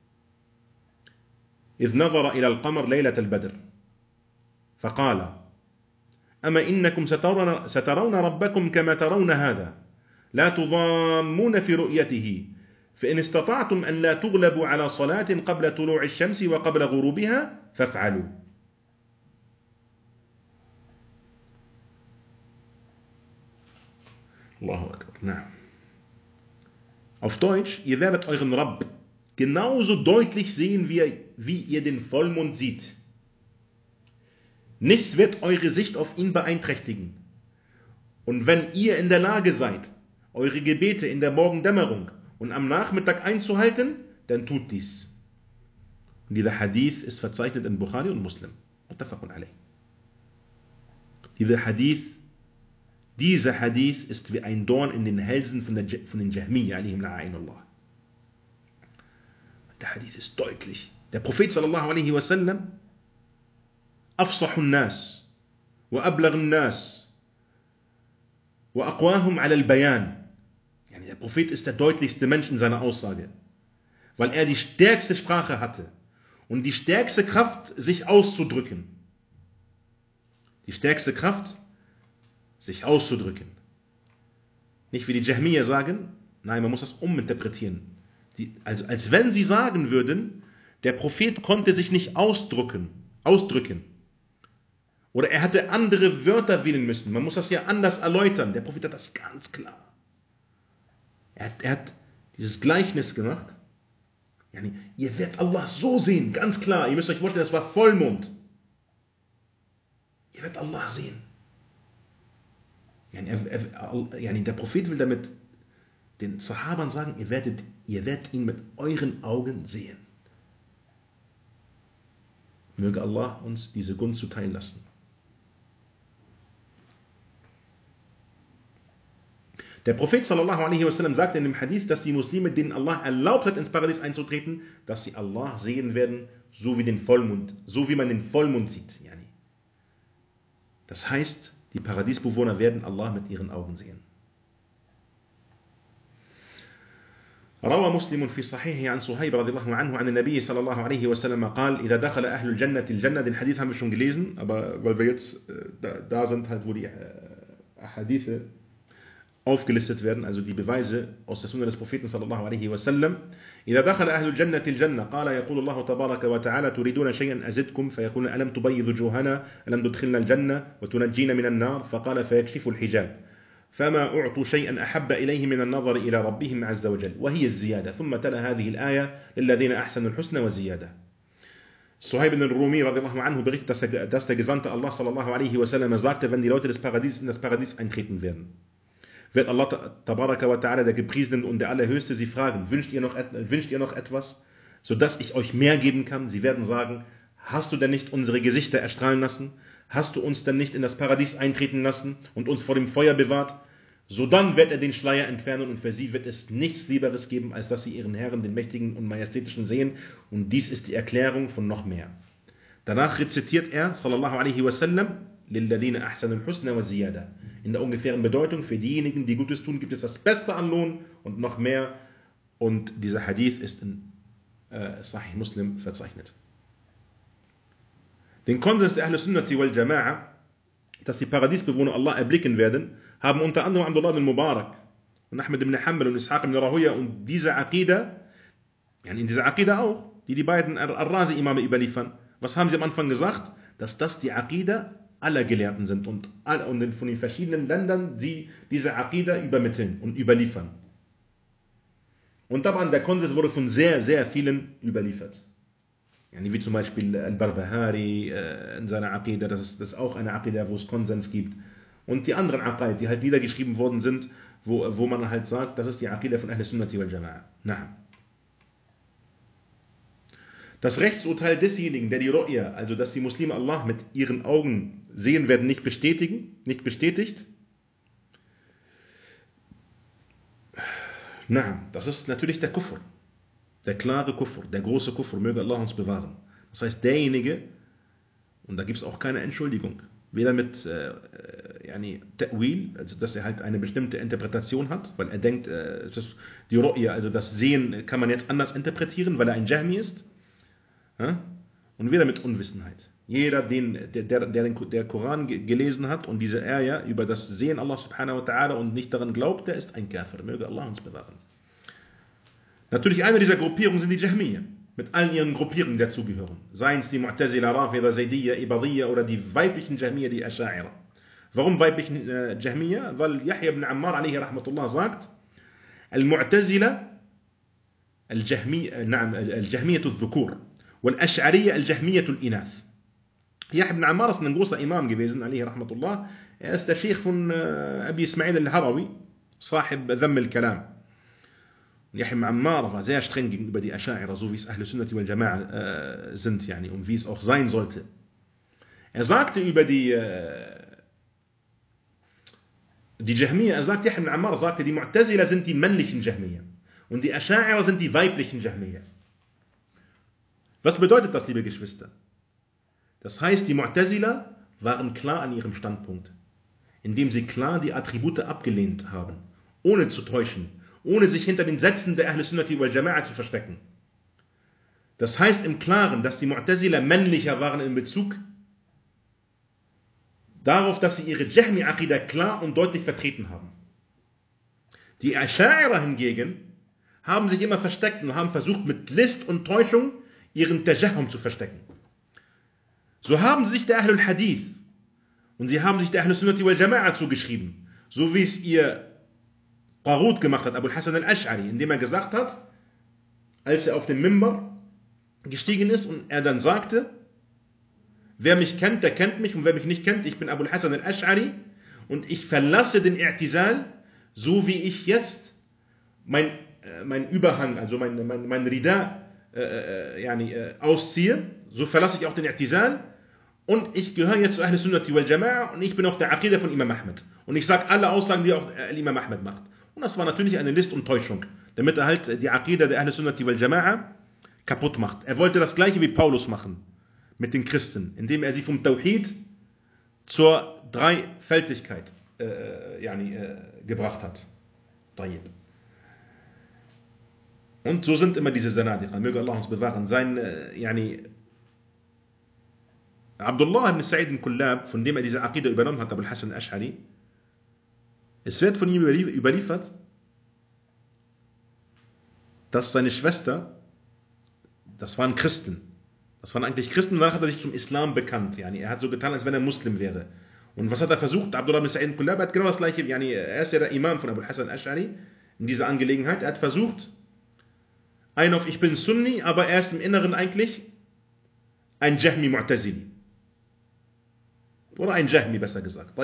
إذ نظر إلى القمر ليلة البدر فقال أما إنكم سترون ربكم كما ترون هذا لا تضامون في رؤيته فإن استطعتم أن لا تغلبوا على صلاة قبل طلوع الشمس وقبل غروبها فافعلوا. الله أكبر. نعم. Auf Deutsch, ihr werdet euren Rabb genauso deutlich sehen wir, wie ihr den Vollmond seht. Nichts wird eure Sicht auf ihn beeinträchtigen. Und wenn ihr in der Lage seid, eure Gebete in der Morgendämmerung und am Nachmittag einzuhalten, dann tut dies. Und dieser Hadith ist verzeichnet in Bukhari und Muslim. Muttafaqun alayh. Dieser Hadith ist wie ein Dorn in den Hälsen von den Jahmiyya, alayhim la'inullah. Der Hadith ist deutlich. Der Prophet sallallahu alaihi wasallam, afsahun nas, wa ablaghan nas, wa aqwahum ala al-bayan. Der Prophet ist der deutlichste Mensch in seiner Aussage, weil er die stärkste Sprache hatte und die stärkste Kraft, sich auszudrücken. Die stärkste Kraft, sich auszudrücken. Nicht wie die Jahmiyya sagen, nein, man muss das uminterpretieren. Also als wenn sie sagen würden, der Prophet konnte sich nicht ausdrücken. Oder er hatte andere Wörter wählen müssen. Man muss das ja anders erläutern. Der Prophet hat das ganz klar. Er hat dieses Gleichnis gemacht. Ihr werdet Allah so sehen, ganz klar. Ihr müsst euch vorstellen, das war Vollmond. Ihr werdet Allah sehen. Der Prophet will damit den Sahabern sagen, ihr werdet ihn mit euren Augen sehen. Möge Allah uns diese Gunst zuteil lassen. Der Prophet sallallahu alaihi wasallam sagte in dem Hadith, dass die Muslime, denen Allah erlaubt hat, ins Paradies einzutreten, dass sie Allah sehen werden, so wie man den Vollmond sieht. Das heißt, die Paradiesbewohner werden Allah mit ihren Augen sehen. روى مسلم في صحيحه عن صهيب رضي الله عنه عن النبي صلى الله عليه وسلم قال إذا دخل أهل الجنة الجنة. Den Hadith haben wir schon gelesen, aber weil wir jetzt da sind, halt, wo die Hadithe aufgelistet werden, also die Beweise aus der Sunna des Propheten sallallahu alaihi wasallam. إذا دخل أهل الجنة الجنة قال يقول الله تبارك وتعالى تريدون شيئا أزدكم فيقول ألم تبيض وجوهنا ألم تدخلنا الجنة وتنجينا من النار فقال فيكشف الحجاب فما أعطوا شيئا أحب إليه من النظر إلى ربهم عز وجل وهي الزيادة ثم تلا هذه الآية للذين أحسنوا الحسنى والزيادة. Suhaib ibn al-Rumi radiallahu anhu berichtet, dass der Gesandte Allah sallallahu alaihi wasallam sagte, wenn die Leute des Paradies in das Paradies eintreten werden, wird Allah tabaraka wa ta'ala, der Gepriesene und der Allerhöchste, sie fragen, wünscht ihr noch etwas, sodass ich euch mehr geben kann? Sie werden sagen, hast du denn nicht unsere Gesichter erstrahlen lassen? Hast du uns denn nicht in das Paradies eintreten lassen und uns vor dem Feuer bewahrt? Sodann wird er den Schleier entfernen und für sie wird es nichts Lieberes geben, als dass sie ihren Herrn, den Mächtigen und Majestätischen, sehen. Und dies ist die Erklärung von noch mehr. Danach rezitiert er, sallallahu alaihi wasallam, لِلَّذِينَ أَحْسَنُوا الْحُسْنَ وَالزِّيَادَةِ. In der ungefähren Bedeutung, für diejenigen, die Gutes tun, gibt es das Beste an Lohn und noch mehr. Und dieser Hadith ist in Sahih Muslim verzeichnet. Den Konsens der Ahl-Sunnati wal Jama'a, dass die Paradiesbewohner Allah erblicken werden, haben unter anderem Abdullah ibn Mubarak und Ahmed ibn Hanbal und Ishaq ibn Rahuya und diese Aqida, in dieser Aqida auch, die beiden Ar-Razi-Imame überliefern. Was haben sie am Anfang gesagt? Dass das die Aqida aller Gelehrten sind und von den verschiedenen Ländern, die diese Aqida übermitteln und überliefern. Und dabei der Konsens wurde von sehr, sehr vielen überliefert. Wie zum Beispiel Al-Barbahari in seiner Aqida, das ist auch eine Aqida, wo es Konsens gibt. Und die anderen Aqid, die halt niedergeschrieben worden sind, wo man halt sagt, das ist die Aqida von Ahl-Sunnati wal Jama'a. Das Rechtsurteil desjenigen, der die Ru'ya, also dass die Muslime Allah mit ihren Augen sehen werden, nicht bestätigt. Das ist natürlich der Kufr. Der klare Kufr, der große Kufr, möge Allah uns bewahren. Das heißt, derjenige, und da gibt es auch keine Entschuldigung, weder mit Ta'wil, also dass er halt eine bestimmte Interpretation hat, weil er denkt, die Ru'ya, also das Sehen, kann man jetzt anders interpretieren, weil er ein Jahmi ist. Und weder mit Unwissenheit. Jeder, der Koran gelesen hat und diese Ayah über das Sehen Allah subhanahu wa ta'ala und nicht daran glaubt, der ist ein Kafir. Möge Allah uns bewahren. Natürlich eine dieser Gruppierungen sind die Jahmiyya, mit allen ihren Gruppierungen, die dazugehören. Seien es die Mu'tazila, Rafida, Zaydiyya, Ibadiyya oder die weiblichen Jahmiyya, die Asha'ira. Warum weiblichen Jahmiyya? Weil Yahya ibn Ammar alaihi rahmatullah sagt, Al-Mu'tazila نعم الجهمية الذكور والأشعرية الجهمية الإناث. Yahya ibn Ammar ist ein großer Imam gewesen, alaihi rahmatullah. Er ist der Sheikh von Abi Ismail al-Harawi, Sahib Dhamm al-Kalam. Yahya ibn Ammar war sehr streng gegenüber die Asha'ira, so wie es Ahl Sunnati wal Jama'a sind, yani, und wie es auch sein sollte. Er sagte über die Jahmiya, Yahya ibn Ammar sagte, die Mu'tazila sind die männlichen Jahmiya und die Asha'ira sind die weiblichen Jahmiya. Was bedeutet das, liebe Geschwister? Das heißt, die Mu'tazila waren klar an ihrem Standpunkt, indem sie klar die Attribute abgelehnt haben, ohne zu täuschen, ohne sich hinter den Sätzen der Ahl Sunnati wal Jama'a zu verstecken. Das heißt im Klaren, dass die Mu'tazila männlicher waren in Bezug darauf, dass sie ihre Jahmi-Aqidah klar und deutlich vertreten haben. Die Asha'ira hingegen haben sich immer versteckt und haben versucht, mit List und Täuschung ihren Tajahum zu verstecken. So haben sich der Ahlul Hadith und sie haben sich der Ahl Sunnati wal Jama'a zugeschrieben, so wie es ihr Qarut gemacht hat, Abul Hasan al-Ash'ari, indem er gesagt hat, als er auf den Mimbar gestiegen ist und er dann sagte, wer mich kennt, der kennt mich, und wer mich nicht kennt, ich bin Abul Hasan al-Ash'ari und ich verlasse den I'tizal, so wie ich jetzt mein Überhang, also mein Rida ausziehe, so verlasse ich auch den I'tizal. Und ich gehöre jetzt zu Ahl Sunnati wal Jama'a und ich bin auf der Aqidah von Imam Ahmed. Und ich sage alle Aussagen, die auch Imam Ahmed macht. Und das war natürlich eine List und Täuschung, damit er halt die Aqidah der Ahl Sunnati wal Jama'a kaputt macht. Er wollte das gleiche wie Paulus machen mit den Christen, indem er sie vom Tawhid zur Dreifältigkeit gebracht hat. Und so sind immer diese Zanadiqa. Möge Allah uns bewahren. Abdullah ibn Sa'id al-Kullab, von dem er diese Aqidah übernommen hat, Abul Hasan al-Ash'ari, es wird von ihm überliefert, dass seine Schwester, das waren Christen, das waren eigentlich Christen, danach hat er sich zum Islam bekannt, er hat so getan, als wenn er Muslim wäre. Und was hat er versucht? Abdullah ibn Sa'id al-Kullab hat genau das gleiche, er ist ja der Imam von Abul Hasan al-Ash'ari in dieser Angelegenheit, er hat versucht, ich bin Sunni, aber er ist im Inneren eigentlich ein Jahmi Mu'tazili. Oder ein Jahmi, besser gesagt.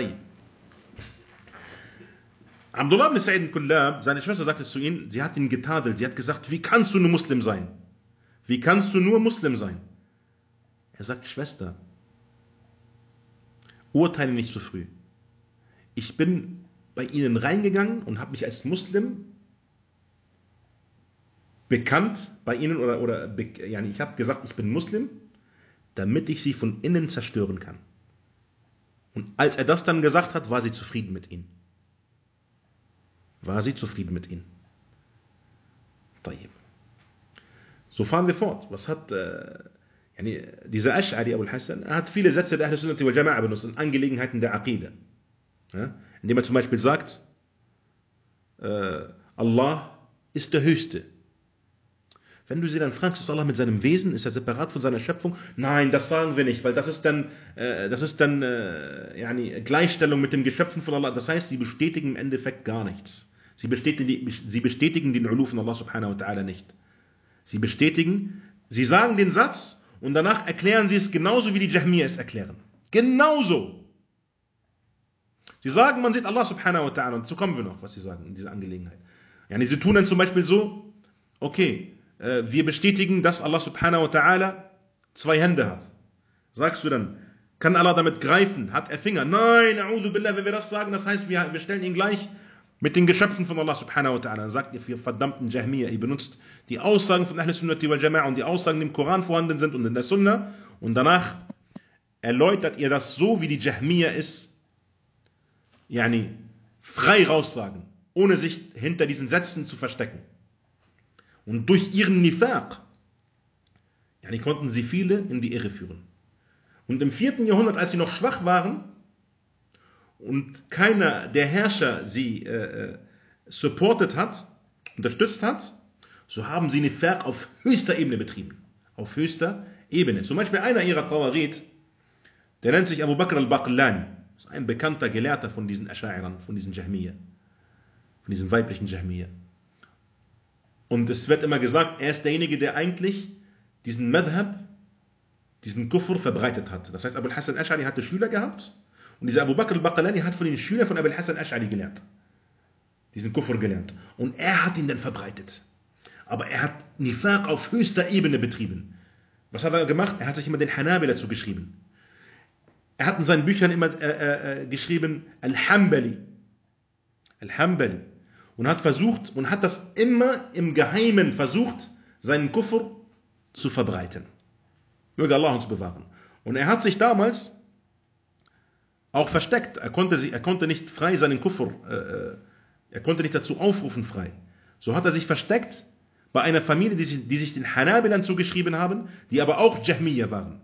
Abdullah ibn Sa'id al-Kullab, seine Schwester sagte zu ihm, sie hat ihn getadelt, sie hat gesagt, wie kannst du nur Muslim sein? Wie kannst du nur Muslim sein? Er sagt, Schwester, urteile nicht zu früh. Ich bin bei ihnen reingegangen und habe mich als Muslim bekannt bei ihnen, ich habe gesagt, ich bin Muslim, damit ich sie von innen zerstören kann. Und als er das dann gesagt hat, war sie zufrieden mit ihm. So fahren wir fort. Was hat dieser Ash'ari, Abul Hasan, er hat viele Sätze der Ahl Sunnati wal Jama'a benutzt in Angelegenheiten der Aqidah. Indem er zum Beispiel sagt, Allah ist der Höchste. Wenn du sie dann fragst, ist Allah mit seinem Wesen, ist er separat von seiner Schöpfung? Nein, das sagen wir nicht, weil das ist dann Gleichstellung mit den Geschöpfen von Allah. Das heißt, sie bestätigen im Endeffekt gar nichts. Sie bestätigen den Ulu von Allah subhanahu wa ta'ala nicht. Sie sagen den Satz und danach erklären sie es genauso, wie die Jahmiya es erklären. Genauso. Sie sagen, man sieht Allah subhanahu wa ta'ala, und so kommen wir noch, was sie sagen in dieser Angelegenheit. Sie tun dann zum Beispiel so, okay, wir bestätigen, dass Allah subhanahu wa ta'ala 2 Hände hat. Sagst du dann, kann Allah damit greifen? Hat er Finger? Nein, a'udhu billah, wenn wir das sagen, das heißt, wir stellen ihn gleich mit den Geschöpfen von Allah subhanahu wa ta'ala. Dann sagt ihr, ihr verdammten Jahmiya, ihr benutzt die Aussagen von Ahl Sunnati wal Jama'a und die Aussagen, die im Koran vorhanden sind und in der Sunna, und danach erläutert ihr das so, wie die Jahmiya ist, frei raussagen, ohne sich hinter diesen Sätzen zu verstecken. Und durch ihren Nifaq konnten sie viele in die Irre führen. Und im 4. Jahrhundert, als sie noch schwach waren und keiner der Herrscher sie supportet hat, unterstützt hat, so haben sie Nifaq auf höchster Ebene betrieben. Auf höchster Ebene. Zum Beispiel einer ihrer Tawarit, der nennt sich Abu Bakr al-Baqillani. Das ist ein bekannter Gelehrter von diesen Asha'irern, von diesen Jahmiya, von diesen weiblichen Jahmiya. Und es wird immer gesagt, er ist derjenige, der eigentlich diesen Madhab, diesen Kufr verbreitet hat. Das heißt, Abu al-Hasan al-Ash'ari hatte Schüler gehabt und dieser Abu Bakr al-Baqalani hat von den Schülern von Abu al-Hasan al-Ash'ari gelernt. Diesen Kufr gelernt. Und er hat ihn dann verbreitet. Aber er hat Nifaq auf höchster Ebene betrieben. Was hat er gemacht? Er hat sich immer den Hanabila zugeschrieben. Er hat in seinen Büchern immer geschrieben, Al-Hanbali. Al-Hanbali. Und hat versucht, und hat das immer im Geheimen versucht, seinen Kufr zu verbreiten. Möge Allah uns bewahren. Und er hat sich damals auch versteckt. Er konnte nicht frei seinen Kufr, er konnte nicht dazu aufrufen frei. So hat er sich versteckt bei einer Familie, die sich den Hanabilern zugeschrieben haben, die aber auch Jahmiya waren.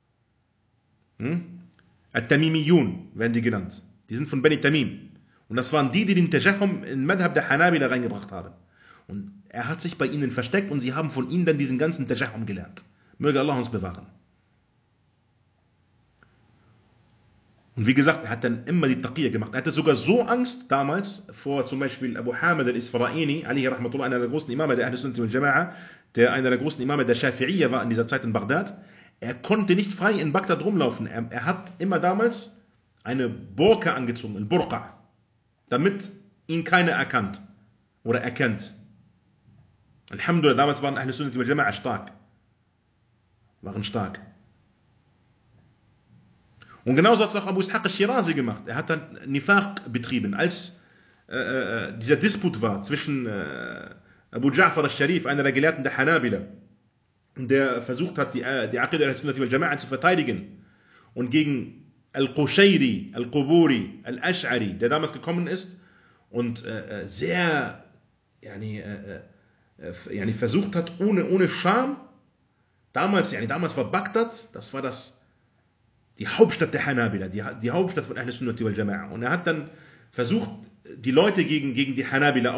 At-Tamimiyun werden die genannt. Die sind von Bani Tamim. Und das waren die den Tajahum in Madhab der Hanabila reingebracht haben. Und er hat sich bei ihnen versteckt und sie haben von ihnen dann diesen ganzen Tajahum gelernt. Möge Allah uns bewahren. Und wie gesagt, er hat dann immer die Taqiyya gemacht. Er hatte sogar so Angst damals vor zum Beispiel Abu Hamid al-Isfaraini, alihi rahmatullah, einer der großen Imame der Ahl-Sunnah wal Jama'a, der einer der großen Imame der Schafi'iyya war in dieser Zeit in Bagdad. Er konnte nicht frei in Bagdad rumlaufen. Er hat immer damals eine Burka angezogen, ein Burqa, damit ihn keiner erkannt oder erkennt. Alhamdulillah, damals waren Ahl-Sunnah wal Jama'a stark. Waren stark. Und genauso hat es auch Abu Ishaq al-Shirazi gemacht. Er hat dann Nifaq betrieben, als dieser Disput war zwischen Abu Ja'far al-Sharif, einer der Gelehrten der Hanabila, der versucht hat, die Aqidah al-Sunnah wal Jama'a zu verteidigen, und gegen Al-Qushayri, Al-Quburi, Al-Ash'ari, der damals gekommen ist und sehr versucht hat, ohne Scham. Damals war Bagdad, das war die Hauptstadt der Hanabila, die Hauptstadt von Ahl-Sunnah wal Jama'a. Und er hat dann versucht, die Leute gegen die Hanabila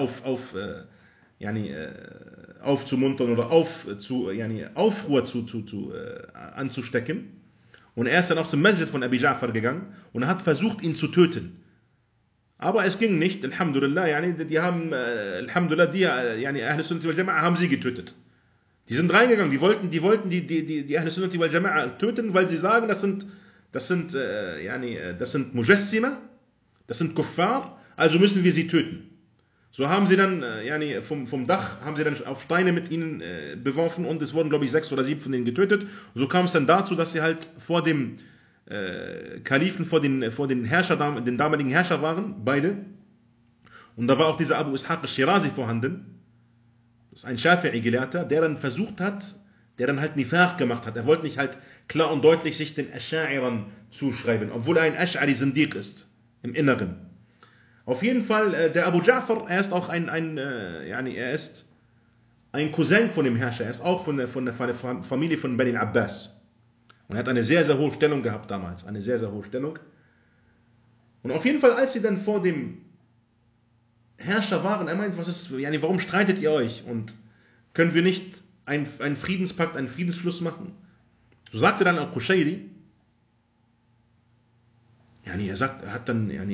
aufzumuntern oder Aufruhr anzustecken. Und er ist dann auch zum Masjid von Abi Ja'far gegangen und er hat versucht, ihn zu töten. Aber es ging nicht, Alhamdulillah, die haben, Ahl-Sunnah wal Jama'a haben sie getötet. Die sind reingegangen, die wollten die Ahl-Sunnah wal Jama'a töten, weil sie sagen, das sind Mujassima, das sind Kuffar, also müssen wir sie töten. So haben sie dann vom Dach haben sie dann auf Steine mit ihnen beworfen und es wurden, glaube ich, 6 oder 7 von denen getötet. Und so kam es dann dazu, dass sie halt vor dem Kalifen, vor den den damaligen Herrscher waren, beide. Und da war auch dieser Abu Ishaq al-Shirazi vorhanden. Das ist ein Schafi'i-Gelehrter, der dann halt Nifaq gemacht hat. Er wollte nicht halt klar und deutlich sich den Asch'a'irern zuschreiben, obwohl er ein Asch'ari Sindiq ist, im Inneren. Auf jeden Fall, der Abu Ja'far, er ist auch er ist ein Cousin von dem Herrscher, er ist auch von der Familie von Bani Abbas. Und er hat eine sehr, sehr hohe Stellung gehabt damals, eine sehr, sehr hohe Stellung. Und auf jeden Fall, als sie dann vor dem Herrscher waren, er meint, warum streitet ihr euch und können wir nicht einen Friedenspakt, einen Friedensschluss machen? So sagte dann Al-Qushayri, er hat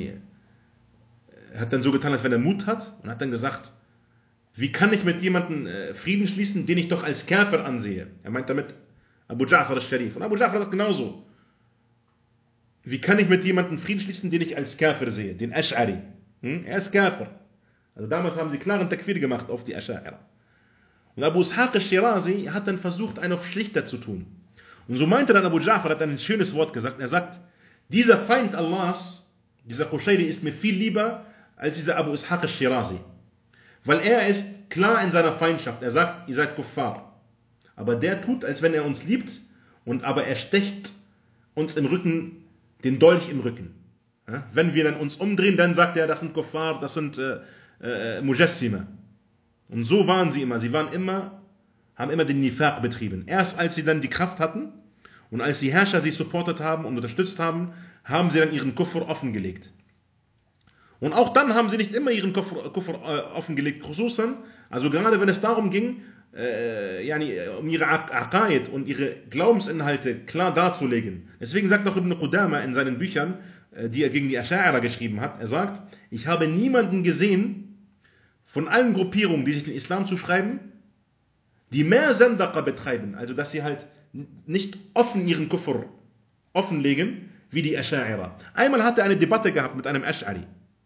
dann so getan, als wenn er Mut hat und hat dann gesagt, wie kann ich mit jemandem Frieden schließen, den ich doch als Kafir ansehe? Er meint damit Abu Ja'far al-Sharif. Und Abu Ja'far sagt genauso. Wie kann ich mit jemandem Frieden schließen, den ich als Kafir sehe? Den Asch'ari. Er ist Kafir. Also damals haben sie klaren Takfir gemacht auf die Asch'a'ira. Und Abu Ishaq al-Shirazi hat dann versucht, einen auf Schlichter zu tun. Und so meinte dann Abu Ja'far, hat ein schönes Wort gesagt. Er sagt, dieser Feind Allahs, dieser Qushayri, ist mir viel lieber als dieser Abu Ishaq al-Shirazi. Weil er ist klar in seiner Feindschaft. Er sagt, ihr seid Kuffar. Aber der tut, als wenn er uns liebt, aber er stecht uns im Rücken, den Dolch im Rücken. Ja? Wenn wir dann uns umdrehen, dann sagt er, das sind Kuffar, das sind Mujassima. Und so waren sie immer. Sie haben immer den Nifaq betrieben. Erst als sie dann die Kraft hatten und als die Herrscher sie supportet haben und unterstützt haben, haben sie dann ihren Kufr offengelegt. Und auch dann haben sie nicht immer ihren Kufr offengelegt, khususan, also gerade wenn es darum ging, um ihre Aqaid und ihre Glaubensinhalte klar darzulegen. Deswegen sagt auch Ibn Qudama in seinen Büchern, die er gegen die Asch'a'ira geschrieben hat, er sagt, ich habe niemanden gesehen von allen Gruppierungen, die sich den Islam zuschreiben, die mehr Zandaqa betreiben, also dass sie halt nicht offen ihren Kufr offenlegen, wie die Asha'ira. Einmal hat er eine Debatte gehabt mit einem Ash'ari.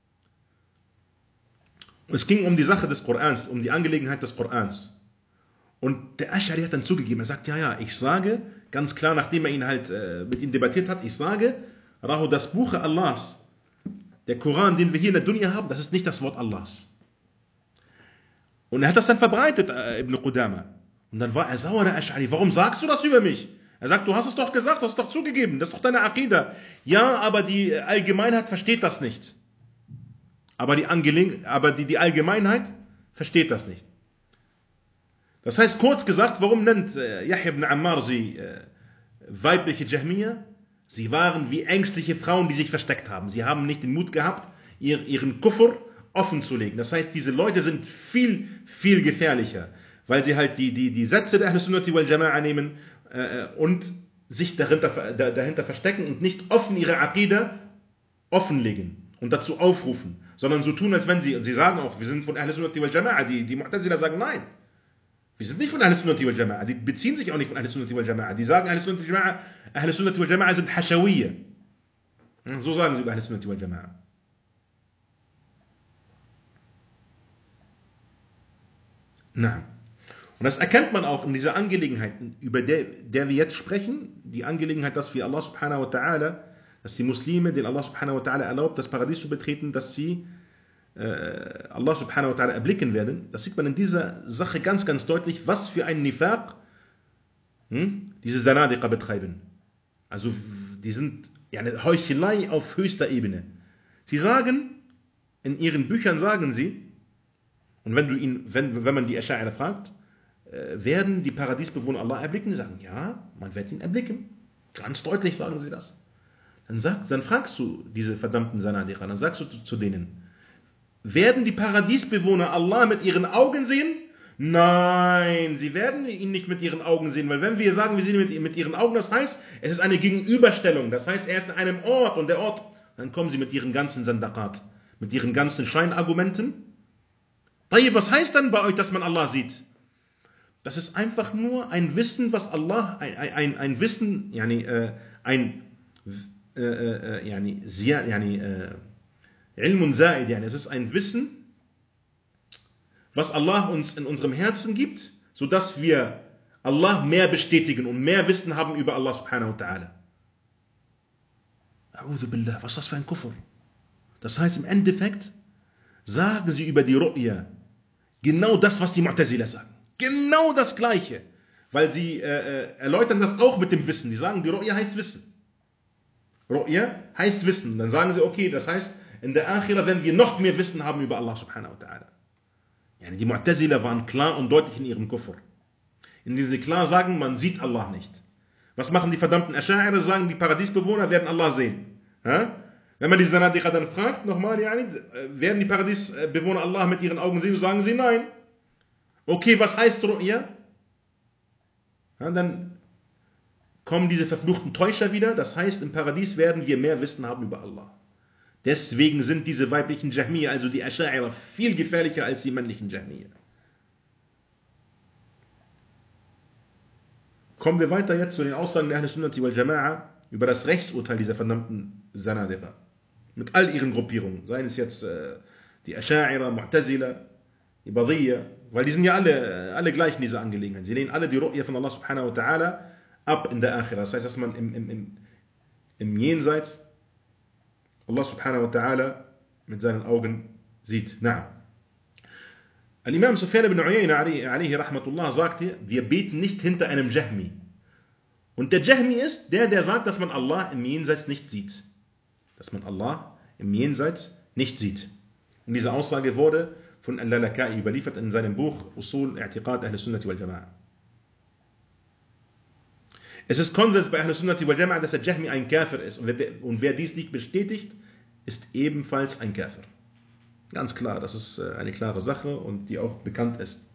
Es ging um die Sache des Korans, um die Angelegenheit des Korans. Und der Ash'ari hat dann zugegeben, er sagt, ja, ich sage, ganz klar, nachdem er ihn halt mit ihm debattiert hat, ich sage, Rahu, das Buch Allahs, der Koran, den wir hier in der Dunya haben, das ist nicht das Wort Allahs. Und er hat das dann verbreitet, Ibn Qudama. Und dann war er sauer, der Ash'ari, warum sagst du das über mich? Er sagt, du hast es doch gesagt, du hast es doch zugegeben, das ist doch deine Aqidah. Ja, aber die Allgemeinheit versteht das nicht. Aber die Allgemeinheit versteht das nicht. Das heißt, kurz gesagt, warum nennt Yahya ibn Ammar sie weibliche Jahmiya? Sie waren wie ängstliche Frauen, die sich versteckt haben. Sie haben nicht den Mut gehabt, ihren Kufr offen zu legen. Das heißt, diese Leute sind viel, viel gefährlicher, weil sie halt die Sätze der Ahl-Sunnati wal Jama'a nehmen und sich dahinter verstecken und nicht offen ihre Aqidah offenlegen und dazu aufrufen, sondern so tun, als wenn sie sagen auch, wir sind von Ahl-Sunnati wal Jama'a. Die Mu'tazila sagen, nein, wir sind nicht von Ahl-Sunnati wal Jama'a. Die beziehen sich auch nicht von Ahl-Sunnati wal Jama'a. Die sagen, Ahl-Sunnati wal Jama'a sind Hashawiyya. So sagen sie über Ahl-Sunnati wal Jama'a. Na. Und das erkennt man auch in dieser Angelegenheit, über der wir jetzt sprechen, die Angelegenheit, dass wir Allah subhanahu wa ta'ala, dass die Muslime, denen Allah subhanahu wa ta'ala erlaubt, das Paradies zu betreten, dass sie Allah subhanahu wa ta'ala erblicken werden. Das sieht man in dieser Sache ganz, ganz deutlich, was für ein Nifaq diese Zanadiqa betreiben. Also die sind eine Heuchelei auf höchster Ebene. Sie sagen, in ihren Büchern sagen sie, und wenn man die Asha'ira fragt, werden die Paradiesbewohner Allah erblicken? Sie sagen, ja, man wird ihn erblicken. Ganz deutlich sagen sie das. Dann fragst du diese verdammten Zanadiqa, dann sagst du zu denen, werden die Paradiesbewohner Allah mit ihren Augen sehen? Nein, sie werden ihn nicht mit ihren Augen sehen, weil wenn wir sagen, wir sehen ihn mit ihren Augen, das heißt, es ist eine Gegenüberstellung. Das heißt, er ist in einem Ort und der Ort, dann kommen sie mit ihren ganzen Sandaqat, mit ihren ganzen Scheinargumenten. Was heißt dann bei euch, dass man Allah sieht? Das ist einfach nur ein Wissen, was Allah, ein Wissen, Ilmun Zaid, es ist ein Wissen, was Allah uns in unserem Herzen gibt, sodass wir Allah mehr bestätigen und mehr Wissen haben über Allah subhanahu wa ta'ala. A'udhu billah, was ist das für ein Kufr? Das heißt, im Endeffekt sagen sie über die Ru'ya genau das, was die Mu'tazila sagen. Genau das Gleiche. Weil sie erläutern das auch mit dem Wissen. Die sagen, die Ru'ya heißt Wissen. Ru'ya heißt Wissen. Dann sagen sie, okay, das heißt, in der Akhira werden wir noch mehr Wissen haben über Allah subhanahu wa ta'ala. Die Mu'tazila waren klar und deutlich in ihrem Kufr. Indem sie klar sagen, man sieht Allah nicht. Was machen die verdammten Asha'ira? Sagen, die Paradiesbewohner werden Allah sehen. Wenn man die Zanadiqa dann fragt, nochmal, werden die Paradiesbewohner Allah mit ihren Augen sehen? So sagen sie nein. Okay, was heißt Ru'ya? Dann kommen diese verfluchten Täuscher wieder. Das heißt, im Paradies werden wir mehr Wissen haben über Allah. Deswegen sind diese weiblichen Jahmiya, also die Asha'ira, viel gefährlicher als die männlichen Jahmiya. Kommen wir weiter jetzt zu den Aussagen der Ahl-Sunnati wal Jama'a über das Rechtsurteil dieser verdammten Zanadiqa. Mit all ihren Gruppierungen, seien es jetzt die Asha'ira, Mu'tazila, die Badiyya, weil die sind ja alle gleich in dieser Angelegenheit. Sie lehnen alle die Ru'ya von Allah subhanahu wa ta'ala ab in der Akhira. Das heißt, dass man im Jenseits Allah subhanahu wa ta'ala mit seinen Augen sieht. Na. Al-Imam Sufyan ibn Uyayna alayhi rahmatullah sagte, wir beten nicht hinter einem Jahmi. Und der Jahmi ist der sagt, dass man Allah im Jenseits nicht sieht. Dass man Allah im Jenseits nicht sieht. Und diese Aussage wurde von Al-Lalaka'i überliefert in seinem Buch Usul I'tiqad Ahl-Sunnati wal Jama'a. Es ist Konsens bei Ahl-Sunnati wal Jama'a, dass der Jahmi ein Kafir ist. Und wer dies nicht bestätigt, ist ebenfalls ein Kafir. Ganz klar, das ist eine klare Sache und die auch bekannt ist.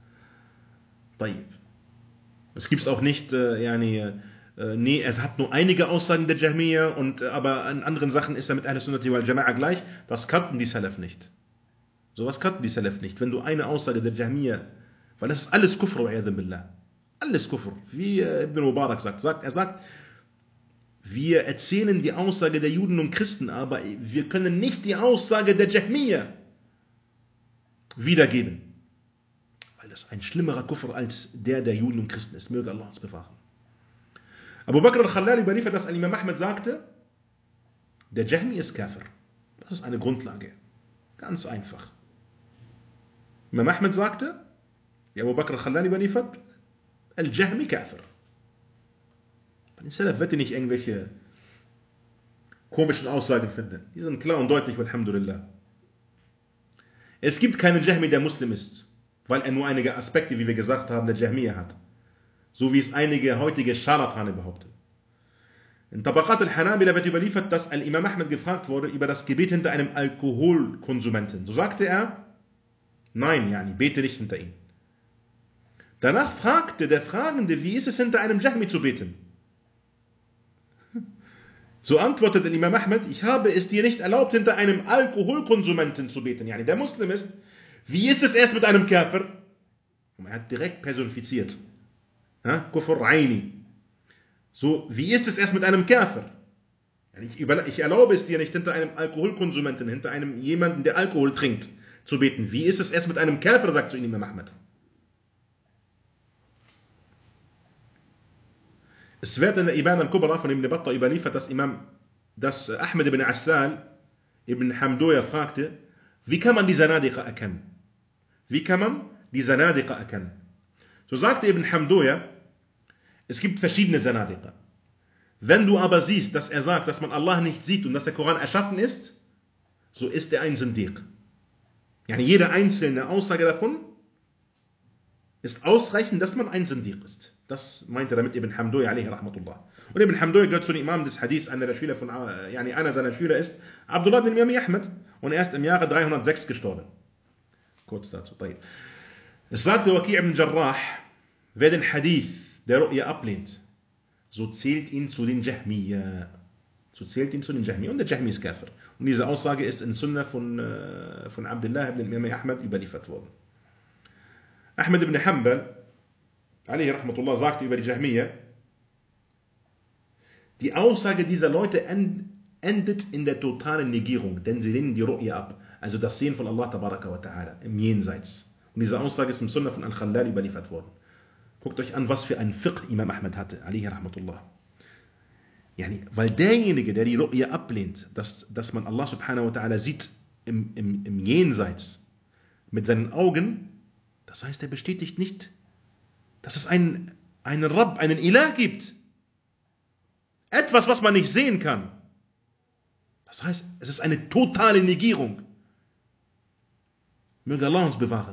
Es gibt es auch nicht, nee, es hat nur einige Aussagen der Jahmiya, aber in anderen Sachen ist er mit Ahl-Sunnati wal Jama'a gleich. Das kannten die Salaf nicht. Sowas kannten die Salaf nicht. Wenn du eine Aussage der Jahmiya, weil das ist alles Kufr, billah. Alles Kufr. Wie Ibn Mubarak er sagt, wir erzählen die Aussage der Juden und Christen, aber wir können nicht die Aussage der Jahmiya wiedergeben. Weil das ein schlimmerer Kufr als der Juden und Christen ist. Möge Allah uns bewahren. Abu Bakr al-Khallal überliefert, dass Imam Ahmed sagte, der Jahmi ist Kafir. Das ist eine Grundlage. Ganz einfach. Imam Ahmed sagte, ja, Abu Bakr al-Khallal überliefert, Al-Jahmi Kafir. Bei den Salaf wird ihr nicht irgendwelche komischen Aussagen finden. Die sind klar und deutlich, alhamdulillah. Es gibt keinen Jahmi, der Muslim ist, weil er nur einige Aspekte, wie wir gesagt haben, der Jahmiya hat. So wie es einige heutige Scharlatane behaupten. In Tabaqat al-Hanabila wird überliefert, dass Al-Imam Ahmed gefragt wurde über das Gebet hinter einem Alkoholkonsumenten. So sagte er, nein, yani, bete nicht hinter ihm. Danach fragte der Fragende, wie ist es hinter einem Jahmi zu beten? So antwortete Imam Ahmed, ich habe es dir nicht erlaubt, hinter einem Alkoholkonsumenten zu beten, yani der Muslim ist. Wie ist es erst mit einem Kafir? Und er hat direkt personifiziert. Kufr Aini. So, wie ist es erst mit einem Kafir? Ich erlaube es dir nicht, hinter einem Alkoholkonsumenten, hinter einem jemanden, der Alkohol trinkt, zu beten. Wie ist es erst mit einem Kafir, sagt zu ihm Imam Ahmed. Es wird in der Ibn al-Kubra von Ibn Battah überliefert, dass Ahmed ibn Assal ibn Hamdoya fragte, wie kann man die Zanadiqa erkennen? Wie kann man die Zanadiqa erkennen? So sagte Ibn Hamdoya, es gibt verschiedene Zanadiqa. Wenn du aber siehst, dass er sagt, dass man Allah nicht sieht und dass der Koran erschaffen ist, so ist er ein Sindiq. Yani jede einzelne Aussage davon ist ausreichend, dass man ein Sindiq ist. Das meinte damit Ibn Hamdoya, alayhi rahmatullah. Und Ibn Hamdoya gehört zu den Imam des Hadiths, einer seiner Schüler ist Abdullah bin Imam Ahmed und er ist im Jahre 306 gestorben. Kurz dazu. Es sagte Waqi' ibn Jarrah, wer den Hadith der Ru'ya ablehnt, so zählt ihn zu den Jahmiya. Und der Jahmi ist Kafir. Und diese Aussage ist in Sunnah von Abdullah ibn Imam Ahmed überliefert worden. Ahmed ibn Hanbal, alayhi rahmatullah, sagte über die Jahmiya, die Aussage dieser Leute endet in der totalen Negierung, denn sie lehnen die Ru'ya ab, also das Sehen von Allah tabaraka wa ta'ala im Jenseits. Und diese Aussage ist im Sunnah von Al-Khallal überliefert worden. Guckt euch an, was für ein Fiqh Imam Ahmed hatte, alayhi rahmatullah. Yani, weil derjenige, der die Ru'ya ablehnt, dass man Allah subhanahu wa ta'ala sieht im Jenseits mit seinen Augen, das heißt, er bestätigt nicht, dass es einen Rabb, einen Ilah gibt. Etwas, was man nicht sehen kann. Das heißt, es ist eine totale Negierung. Möge Allah uns bewahren.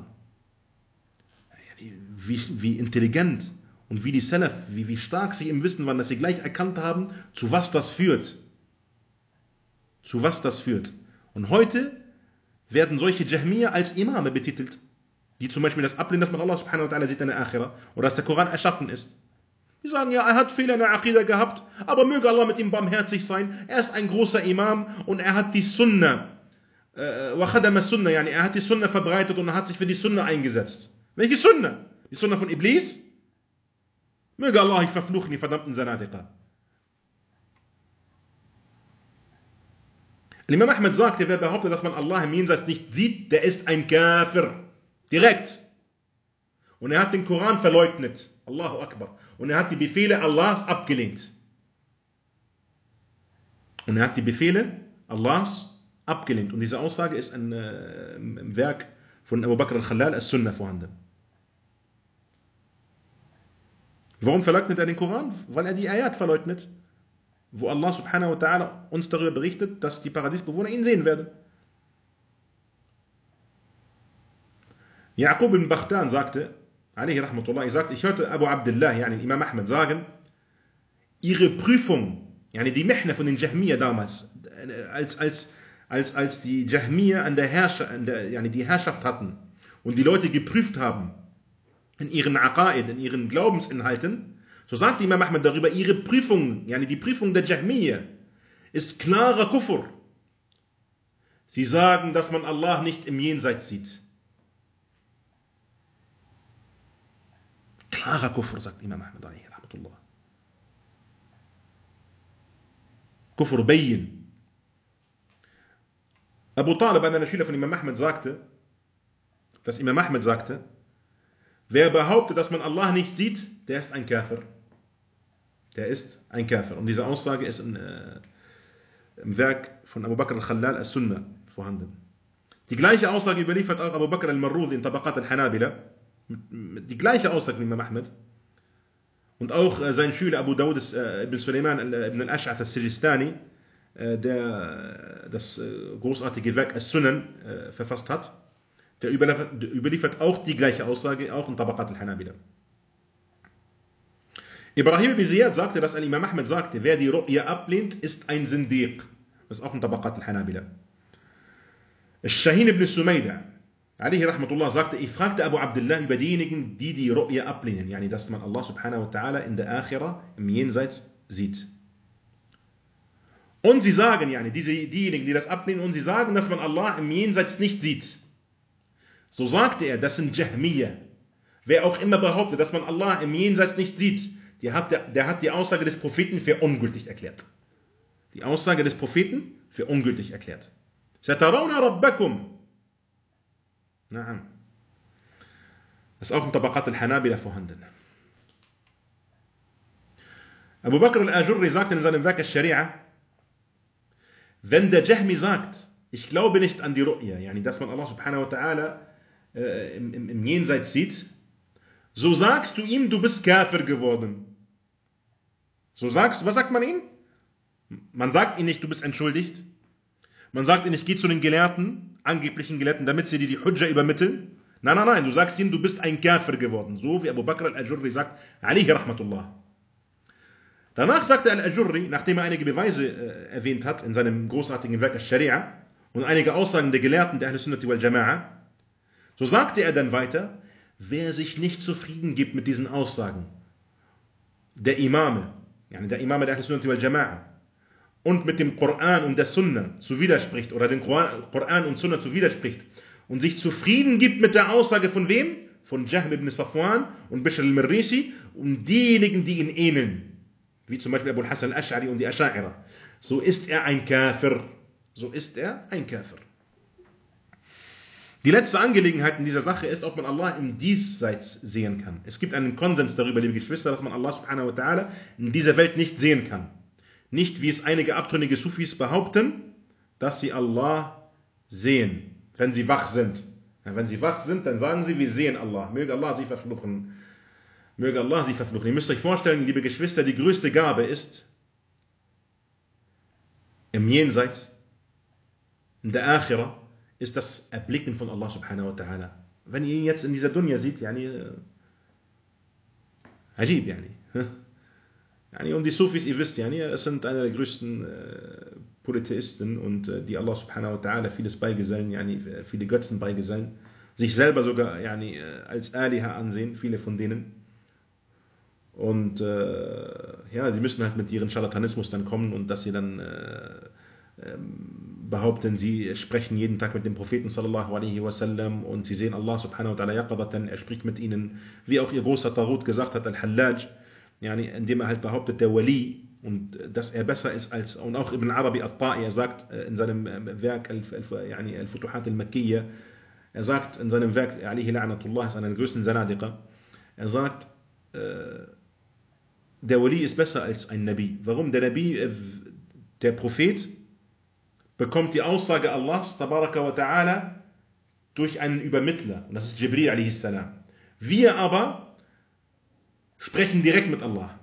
Wie intelligent und wie die Salaf, wie stark sie im Wissen waren, dass sie gleich erkannt haben, zu was das führt. Zu was das führt. Und heute werden solche Jahmiya als Imame betitelt, die zum Beispiel das ablehnen, dass man Allah subhanahu wa ta'ala sieht in der Akhira oder dass der Koran erschaffen ist. Die sagen, ja, er hat Fehler in der Aqidah gehabt, aber möge Allah mit ihm barmherzig sein. Er ist ein großer Imam und er hat die Sunnah, er hat die Sunnah verbreitet und er hat sich für die Sunnah eingesetzt. Welche Sunnah? Die Sunnah von Iblis? Möge Allah euch verfluchen, die verdammten Zanadiqa. Imam Ahmed sagte, wer behauptet, dass man Allah im Jenseits nicht sieht, der ist ein Kafir. Direkt. Und er hat den Koran verleugnet. Allahu Akbar. Und er hat die Befehle Allahs abgelehnt. Und diese Aussage ist im Werk von Abu Bakr al-Khallal as-Sunnah vorhanden. Warum verleugnet er den Koran? Weil er die Ayat verleugnet, wo Allah subhanahu wa ta'ala uns darüber berichtet, dass die Paradiesbewohner ihn sehen werden. Yaqub ibn Bakhtan sagte, alayhi rahmatullah, ich hörte Abu Abdullah, Imam Ahmed, sagen, ihre Prüfung, die Mihna von den Jahmiya damals, als die Jahmiya die Herrschaft hatten und die Leute geprüft haben in ihren Aqaid, in ihren Glaubensinhalten, so sagt Imam Ahmed darüber, ihre Prüfung, die Prüfung der Jahmiya ist klarer Kufr. Sie sagen, dass man Allah nicht im Jenseits sieht. Klarer Kufr, sagt Imam Ahmed alaihi rahmatullah. Kufr Bayin. Abu Talib, einer der Schüler von Imam Ahmed, sagte, dass Imam Ahmed sagte, wer behauptet, dass man Allah nicht sieht, der ist ein Kafir. Der ist ein Kafir. Und diese Aussage ist im Werk von Abu Bakr al-Khallal as-Sunnah vorhanden. Die gleiche Aussage überliefert auch Abu Bakr al-Marrudi in Tabaqat al-Hanabila. Die gleiche Aussage wie Imam Ahmed. Und auch sein Schüler Abu Dawud ibn Sulaiman ibn al-Ash'ath al-Sijistani, der das großartige Werk as-Sunan verfasst hat, der überliefert auch die gleiche Aussage, auch in Tabaqat al-Hanabila. Ibrahim ibn Ziyad sagte, dass Imam Ahmed sagte, wer die Ru'ya ablehnt, ist ein Sindiq. Das ist auch in Tabaqat al-Hanabila. Shahin ibn Sumayda, alaihi rahmatullah, sagte, ich fragte Abu Abdullah über diejenigen, die die Ru'ya ablehnen, yani dass man Allah subhanahu wa ta'ala in der Akhira, im Jenseits, sieht. Und sie sagen, yani diejenigen, die das ablehnen, und sie sagen, dass man Allah im Jenseits nicht sieht. So sagte er, das sind Jahmiyyah. Wer auch immer behauptet, dass man Allah im Jenseits nicht sieht, der hat die Aussage des Propheten für ungültig erklärt. Die Aussage des Propheten für ungültig erklärt. Satarawna rabbakum. Naam. Das ist auch im Tabaqat al-Hanabila vorhanden. Abu Bakr al-Ajurri sagte in seinem Werk al-Sharia, wenn der Jahmi sagt, ich glaube nicht an die Ru'ya, yani dass man Allah subhanahu wa ta'ala im Jenseits sieht, so sagst du ihm, du bist Kafir geworden. So sagst du, was sagt man ihm? Man sagt ihm nicht, du bist entschuldigt. Man sagt ihm nicht, geh zu den Gelehrten, angeblichen Gelehrten, damit sie dir die Hujja übermitteln. Nein, du sagst ihm, du bist ein Kafir geworden. So wie Abu Bakr al-Ajurri sagt, alaihi rahmatullah. Danach sagte al-Ajurri, nachdem er einige Beweise erwähnt hat in seinem großartigen Werk al-Sharia und einige Aussagen der Gelehrten der Ahl-Sunnati wal-Jama'a, so sagte er dann weiter, wer sich nicht zufrieden gibt mit diesen Aussagen der Imame, der Imame der Ahl-Sunnati wal-Jama'a, und mit dem Koran und der Sunna zu widerspricht oder dem Koran und Sunna zu widerspricht und sich zufrieden gibt mit der Aussage von wem? Von Jahm ibn Safwan und Bishr al-Marrisi und diejenigen, die ihn ähneln, wie zum Beispiel Abu al-Hasan al-Ash'ari und die Asha'ira. So ist er ein Kafir. So ist er ein Kafir. Die letzte Angelegenheit in dieser Sache ist, ob man Allah im Diesseits sehen kann. Es gibt einen Konsens darüber, liebe Geschwister, dass man Allah subhanahu wa ta'ala in dieser Welt nicht sehen kann. Nicht, wie es einige abtrünnige Sufis behaupten, dass sie Allah sehen, wenn sie wach sind. Ja, wenn sie wach sind, dann sagen sie, wir sehen Allah. Möge Allah sie verfluchen. Möge Allah sie verfluchen. Ihr müsst euch vorstellen, liebe Geschwister, die größte Gabe ist, im Jenseits, in der Akhira, ist das Erblicken von Allah subhanahu wa ta'ala. Wenn ihr ihn jetzt in dieser Dunya seht, ajib, und die Sufis, ihr wisst, es sind einer der größten Polytheisten und die Allah subhanahu wa ta'ala vieles beigesellen, viele Götzen beigesellen, sich selber sogar als Aliha ansehen, viele von denen. Und sie müssen halt mit ihrem Scharlatanismus dann kommen und dass sie dann behaupten, sie sprechen jeden Tag mit dem Propheten sallallahu alaihi wasallam und sie sehen Allah subhanahu wa ta'ala yaqabatan, er spricht mit ihnen, wie auch ihr großer Tarut gesagt hat, Al-Hallaj, indem er halt behauptet, der Wali, und dass er besser ist als, und auch Ibn Arabi al-Ta'i, er sagt in seinem Werk Al-Futuhat al-Makkiyya, er sagt in seinem Werk, alaihi la'natullah, ist einer der größten Zanadiqa, er sagt, der Wali ist besser als ein Nabi. Warum? Der Nabi, der Prophet, bekommt die Aussage Allahs, tabaraka wa ta'ala, durch einen Übermittler, und das ist Jibril alaihi salam. Wir aber sprechen direkt mit Allah.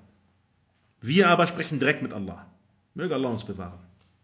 Möge Allah uns bewahren.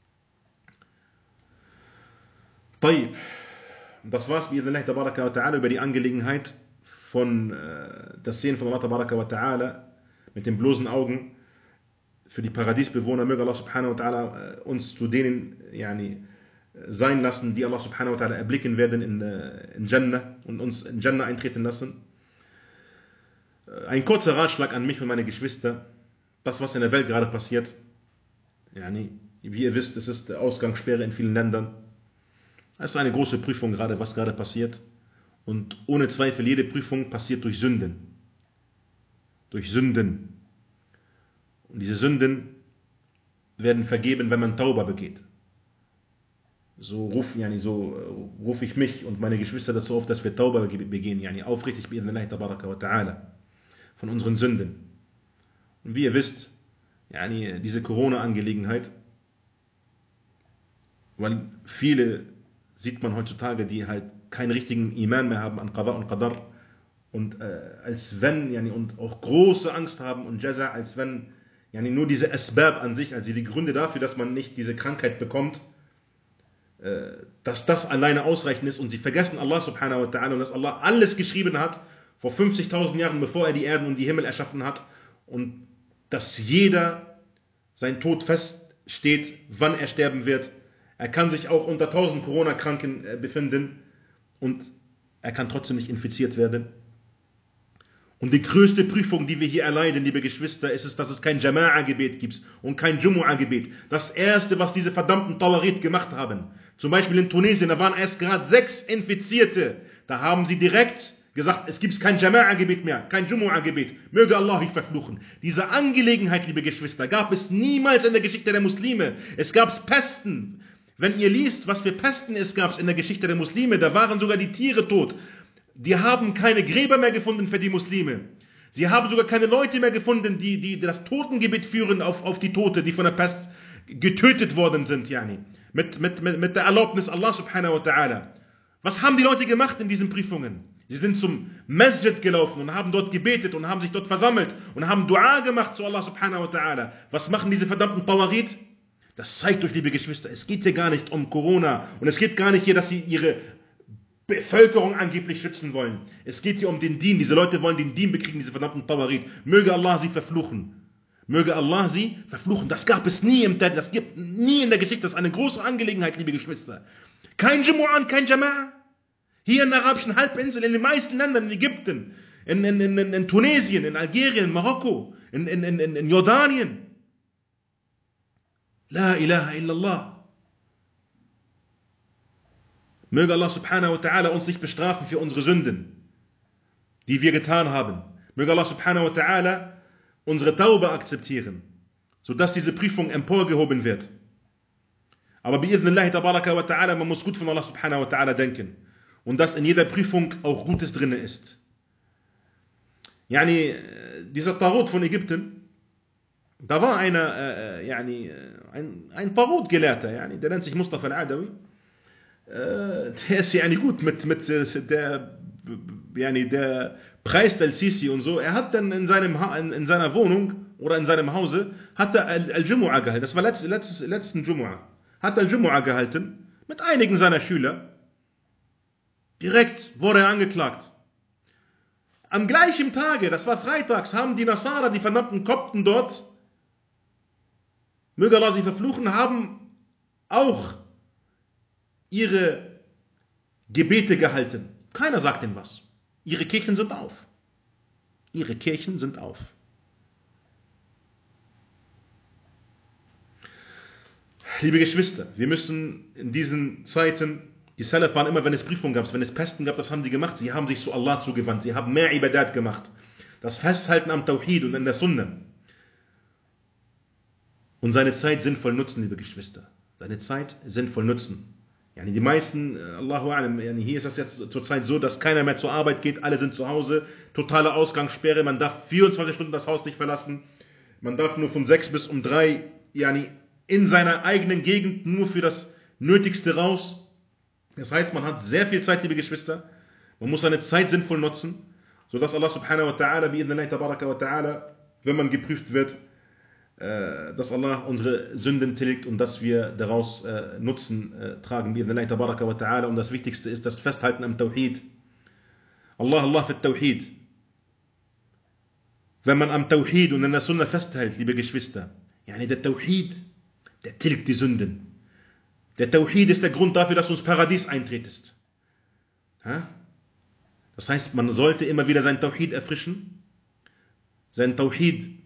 طيب. Das war's, bi'idhnillah tabaraka wa ta'ala, über die Angelegenheit von das Sehen von Allah tabaraka wa ta'ala mit den bloßen Augen für die Paradiesbewohner. Möge Allah subhanahu wa ta'ala uns zu denen sein lassen, die Allah subhanahu wa ta'ala erblicken werden in Jannah und uns in Jannah eintreten lassen. Ein kurzer Ratschlag an mich und meine Geschwister. Das, was in der Welt gerade passiert, wie ihr wisst, es ist Ausgangssperre in vielen Ländern. Es ist eine große Prüfung gerade, was gerade passiert. Und ohne Zweifel, jede Prüfung passiert durch Sünden. Durch Sünden. Und diese Sünden werden vergeben, wenn man Tauba begeht. So rufe ich mich und meine Geschwister dazu auf, dass wir Tauba begehen, yani aufrichtig bi'idhnillahi tabaraka wa ta'ala, von unseren Sünden. Und wie ihr wisst, yani diese Corona-Angelegenheit, weil viele sieht man heutzutage, die halt keinen richtigen Iman mehr haben an Qada und Qadar und als wenn, yani, und auch große Angst haben und Jaza, als wenn yani nur diese Asbab an sich, also die Gründe dafür, dass man nicht diese Krankheit bekommt, dass das alleine ausreichend ist, und sie vergessen Allah subhanahu wa ta'ala und dass Allah alles geschrieben hat vor 50.000 Jahren, bevor er die Erden und die Himmel erschaffen hat, und dass jeder sein Tod feststeht, wann er sterben wird. Er kann sich auch unter 1000 Corona-Kranken befinden und er kann trotzdem nicht infiziert werden. Und die größte Prüfung, die wir hier erleiden, liebe Geschwister, ist es, dass es kein Jama'a-Gebet gibt und kein Jumu'a-Gebet. Das erste, was diese verdammten Tawarit gemacht haben, zum Beispiel in Tunesien, da waren erst gerade 6 Infizierte. Da haben sie direkt gesagt, es gibt kein Jama'a-Gebet mehr, kein Jumu'a-Gebet. Möge Allah dich verfluchen. Diese Angelegenheit, liebe Geschwister, gab es niemals in der Geschichte der Muslime. Es gab Pesten. Wenn ihr liest, was für Pesten es gab in der Geschichte der Muslime, da waren sogar die Tiere tot. Die haben keine Gräber mehr gefunden für die Muslime. Sie haben sogar keine Leute mehr gefunden, die das Totengebet führen auf die Tote, die von der Pest getötet worden sind, yani. Mit der Erlaubnis Allah subhanahu wa ta'ala. Was haben die Leute gemacht in diesen Prüfungen? Sie sind zum Masjid gelaufen und haben dort gebetet und haben sich dort versammelt und haben Dua gemacht zu Allah subhanahu wa ta'ala. Was machen diese verdammten Tawarit? Das zeigt euch, liebe Geschwister, es geht hier gar nicht um Corona und es geht gar nicht hier, dass sie ihre Bevölkerung angeblich schützen wollen. Es geht hier um den Dien. Diese Leute wollen den Dien bekriegen, diese verdammten Tawarit. Möge Allah sie verfluchen. Möge Allah sie verfluchen. Das gab es nie das gibt nie in der Geschichte. Das ist eine große Angelegenheit, liebe Geschwister. Kein Jumu'an, kein Jama'a. Hier in der arabischen Halbinsel, in den meisten Ländern, in Ägypten, in Tunesien, in Algerien, in Marokko, in Jordanien. La ilaha illallah. Möge Allah subhanahu wa ta'ala uns nicht bestrafen für unsere Sünden, die wir getan haben. Möge Allah subhanahu wa ta'ala unsere Tauba akzeptieren, sodass diese Prüfung emporgehoben wird. Aber bi'idhnillahi tabaraka wa ta'ala, man muss gut von Allah subhanahu wa ta'ala denken. Und dass in jeder Prüfung auch Gutes drin ist. Yani, dieser Tarot von Ägypten, da war ein Tarot-Gelehrter, der nennt sich Mustafa al-Adawi. Der ist ja gut der preist al-Sisi und so. Er hat dann in seiner Wohnung oder in seinem Hause hat er al-Jumu'ah gehalten. Das war letzten Jumu'ah. Hat al-Jumu'ah gehalten mit einigen seiner Schüler. Direkt wurde er angeklagt. Am gleichen Tage, das war freitags, haben die Nasara, die verdammten Kopten dort, möge Allah sie verfluchen, haben auch ihre Gebete gehalten. Keiner sagt ihnen was. Ihre Kirchen sind auf. Ihre Kirchen sind auf. Liebe Geschwister, wir müssen in diesen Zeiten, die Salaf waren immer, wenn es Prüfungen gab, wenn es Pesten gab, was haben die gemacht? Sie haben sich zu Allah zugewandt. Sie haben mehr Ibadat gemacht. Das Festhalten am Tawhid und an der Sunnah. Und seine Zeit sinnvoll nutzen, liebe Geschwister. Seine Zeit sinnvoll nutzen. Die meisten, Allahu A'lam, hier ist das jetzt zurzeit so, dass keiner mehr zur Arbeit geht, alle sind zu Hause, totale Ausgangssperre, man darf 24 Stunden das Haus nicht verlassen, man darf nur von 6 bis um 3, in seiner eigenen Gegend nur für das Nötigste raus. Das heißt, man hat sehr viel Zeit, liebe Geschwister, man muss seine Zeit sinnvoll nutzen, sodass Allah subhanahu wa ta'ala, bi'idhnillahi tabaraka wa ta'ala, wenn man geprüft wird, dass Allah unsere Sünden tilgt und dass wir daraus Nutzen tragen, bi'idhnillahi tabaraka wa ta'ala. Und das Wichtigste ist das Festhalten am Tawhid. Allah für Tawhid. Wenn man am Tawhid und an der Sunnah festhält, liebe Geschwister, der Tawhid, der tilgt die Sünden. Der Tawhid ist der Grund dafür, dass du ins Paradies eintretest. Das heißt, man sollte immer wieder sein Tawhid erfrischen, sein Tawhid.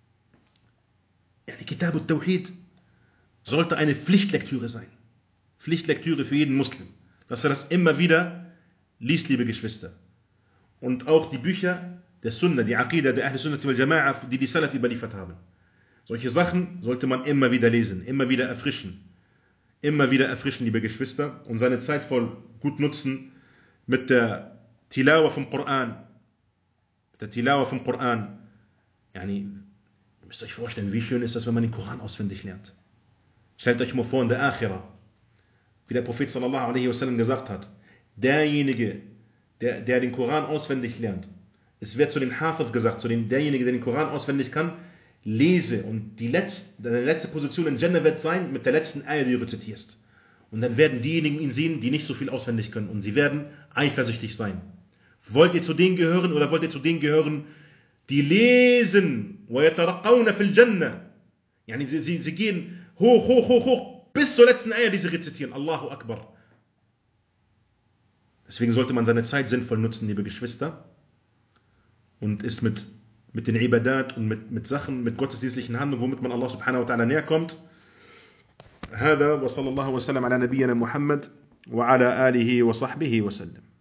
Die Kitab al-Tawhid sollte eine Pflichtlektüre sein. Pflichtlektüre für jeden Muslim. dass er das immer wieder liest, liebe Geschwister. Und auch die Bücher der Sunna, die Aqida der Ahl Sunnah wal Jama'a, die die Salaf überliefert haben. Solche Sachen sollte man immer wieder lesen, immer wieder erfrischen. Immer wieder erfrischen, liebe Geschwister, und seine Zeit voll gut nutzen mit der Tilawa vom Koran. Mit der Tilawa vom Koran. Yani, ihr müsst euch vorstellen, wie schön ist das, wenn man den Koran auswendig lernt. Stellt euch mal vor in der Akhira, wie der Prophet sallallahu alaihi wasallam gesagt hat, derjenige, der den Koran auswendig lernt, es wird zu dem Hafiz gesagt, zu derjenige, der den Koran auswendig kann, lese, und deine letzte Position in Jannah wird sein mit der letzten Ayah, die du rezitierst. Und dann werden diejenigen ihn sehen, die nicht so viel auswendig können, und sie werden eifersüchtig sein. Wollt ihr zu denen gehören oder wollt ihr zu denen gehören, die lesen, وَيَتَرَقَّوْنَ فِي الْجَنَّةِ, yani sie gehen hoch, hoch, hoch, hoch, bis zur letzten Ayah, die sie rezitieren. Allahu Akbar. Deswegen sollte man seine Zeit sinnvoll nutzen, liebe Geschwister, und ist mit den Ibadat und mit Sachen, mit gottesdienstlichen Handlungen, womit man Allah subhanahu wa ta'ala näher kommt. هذا وصلى الله وسلم على نبينا محمد وعلى آله وصحبه وسلم.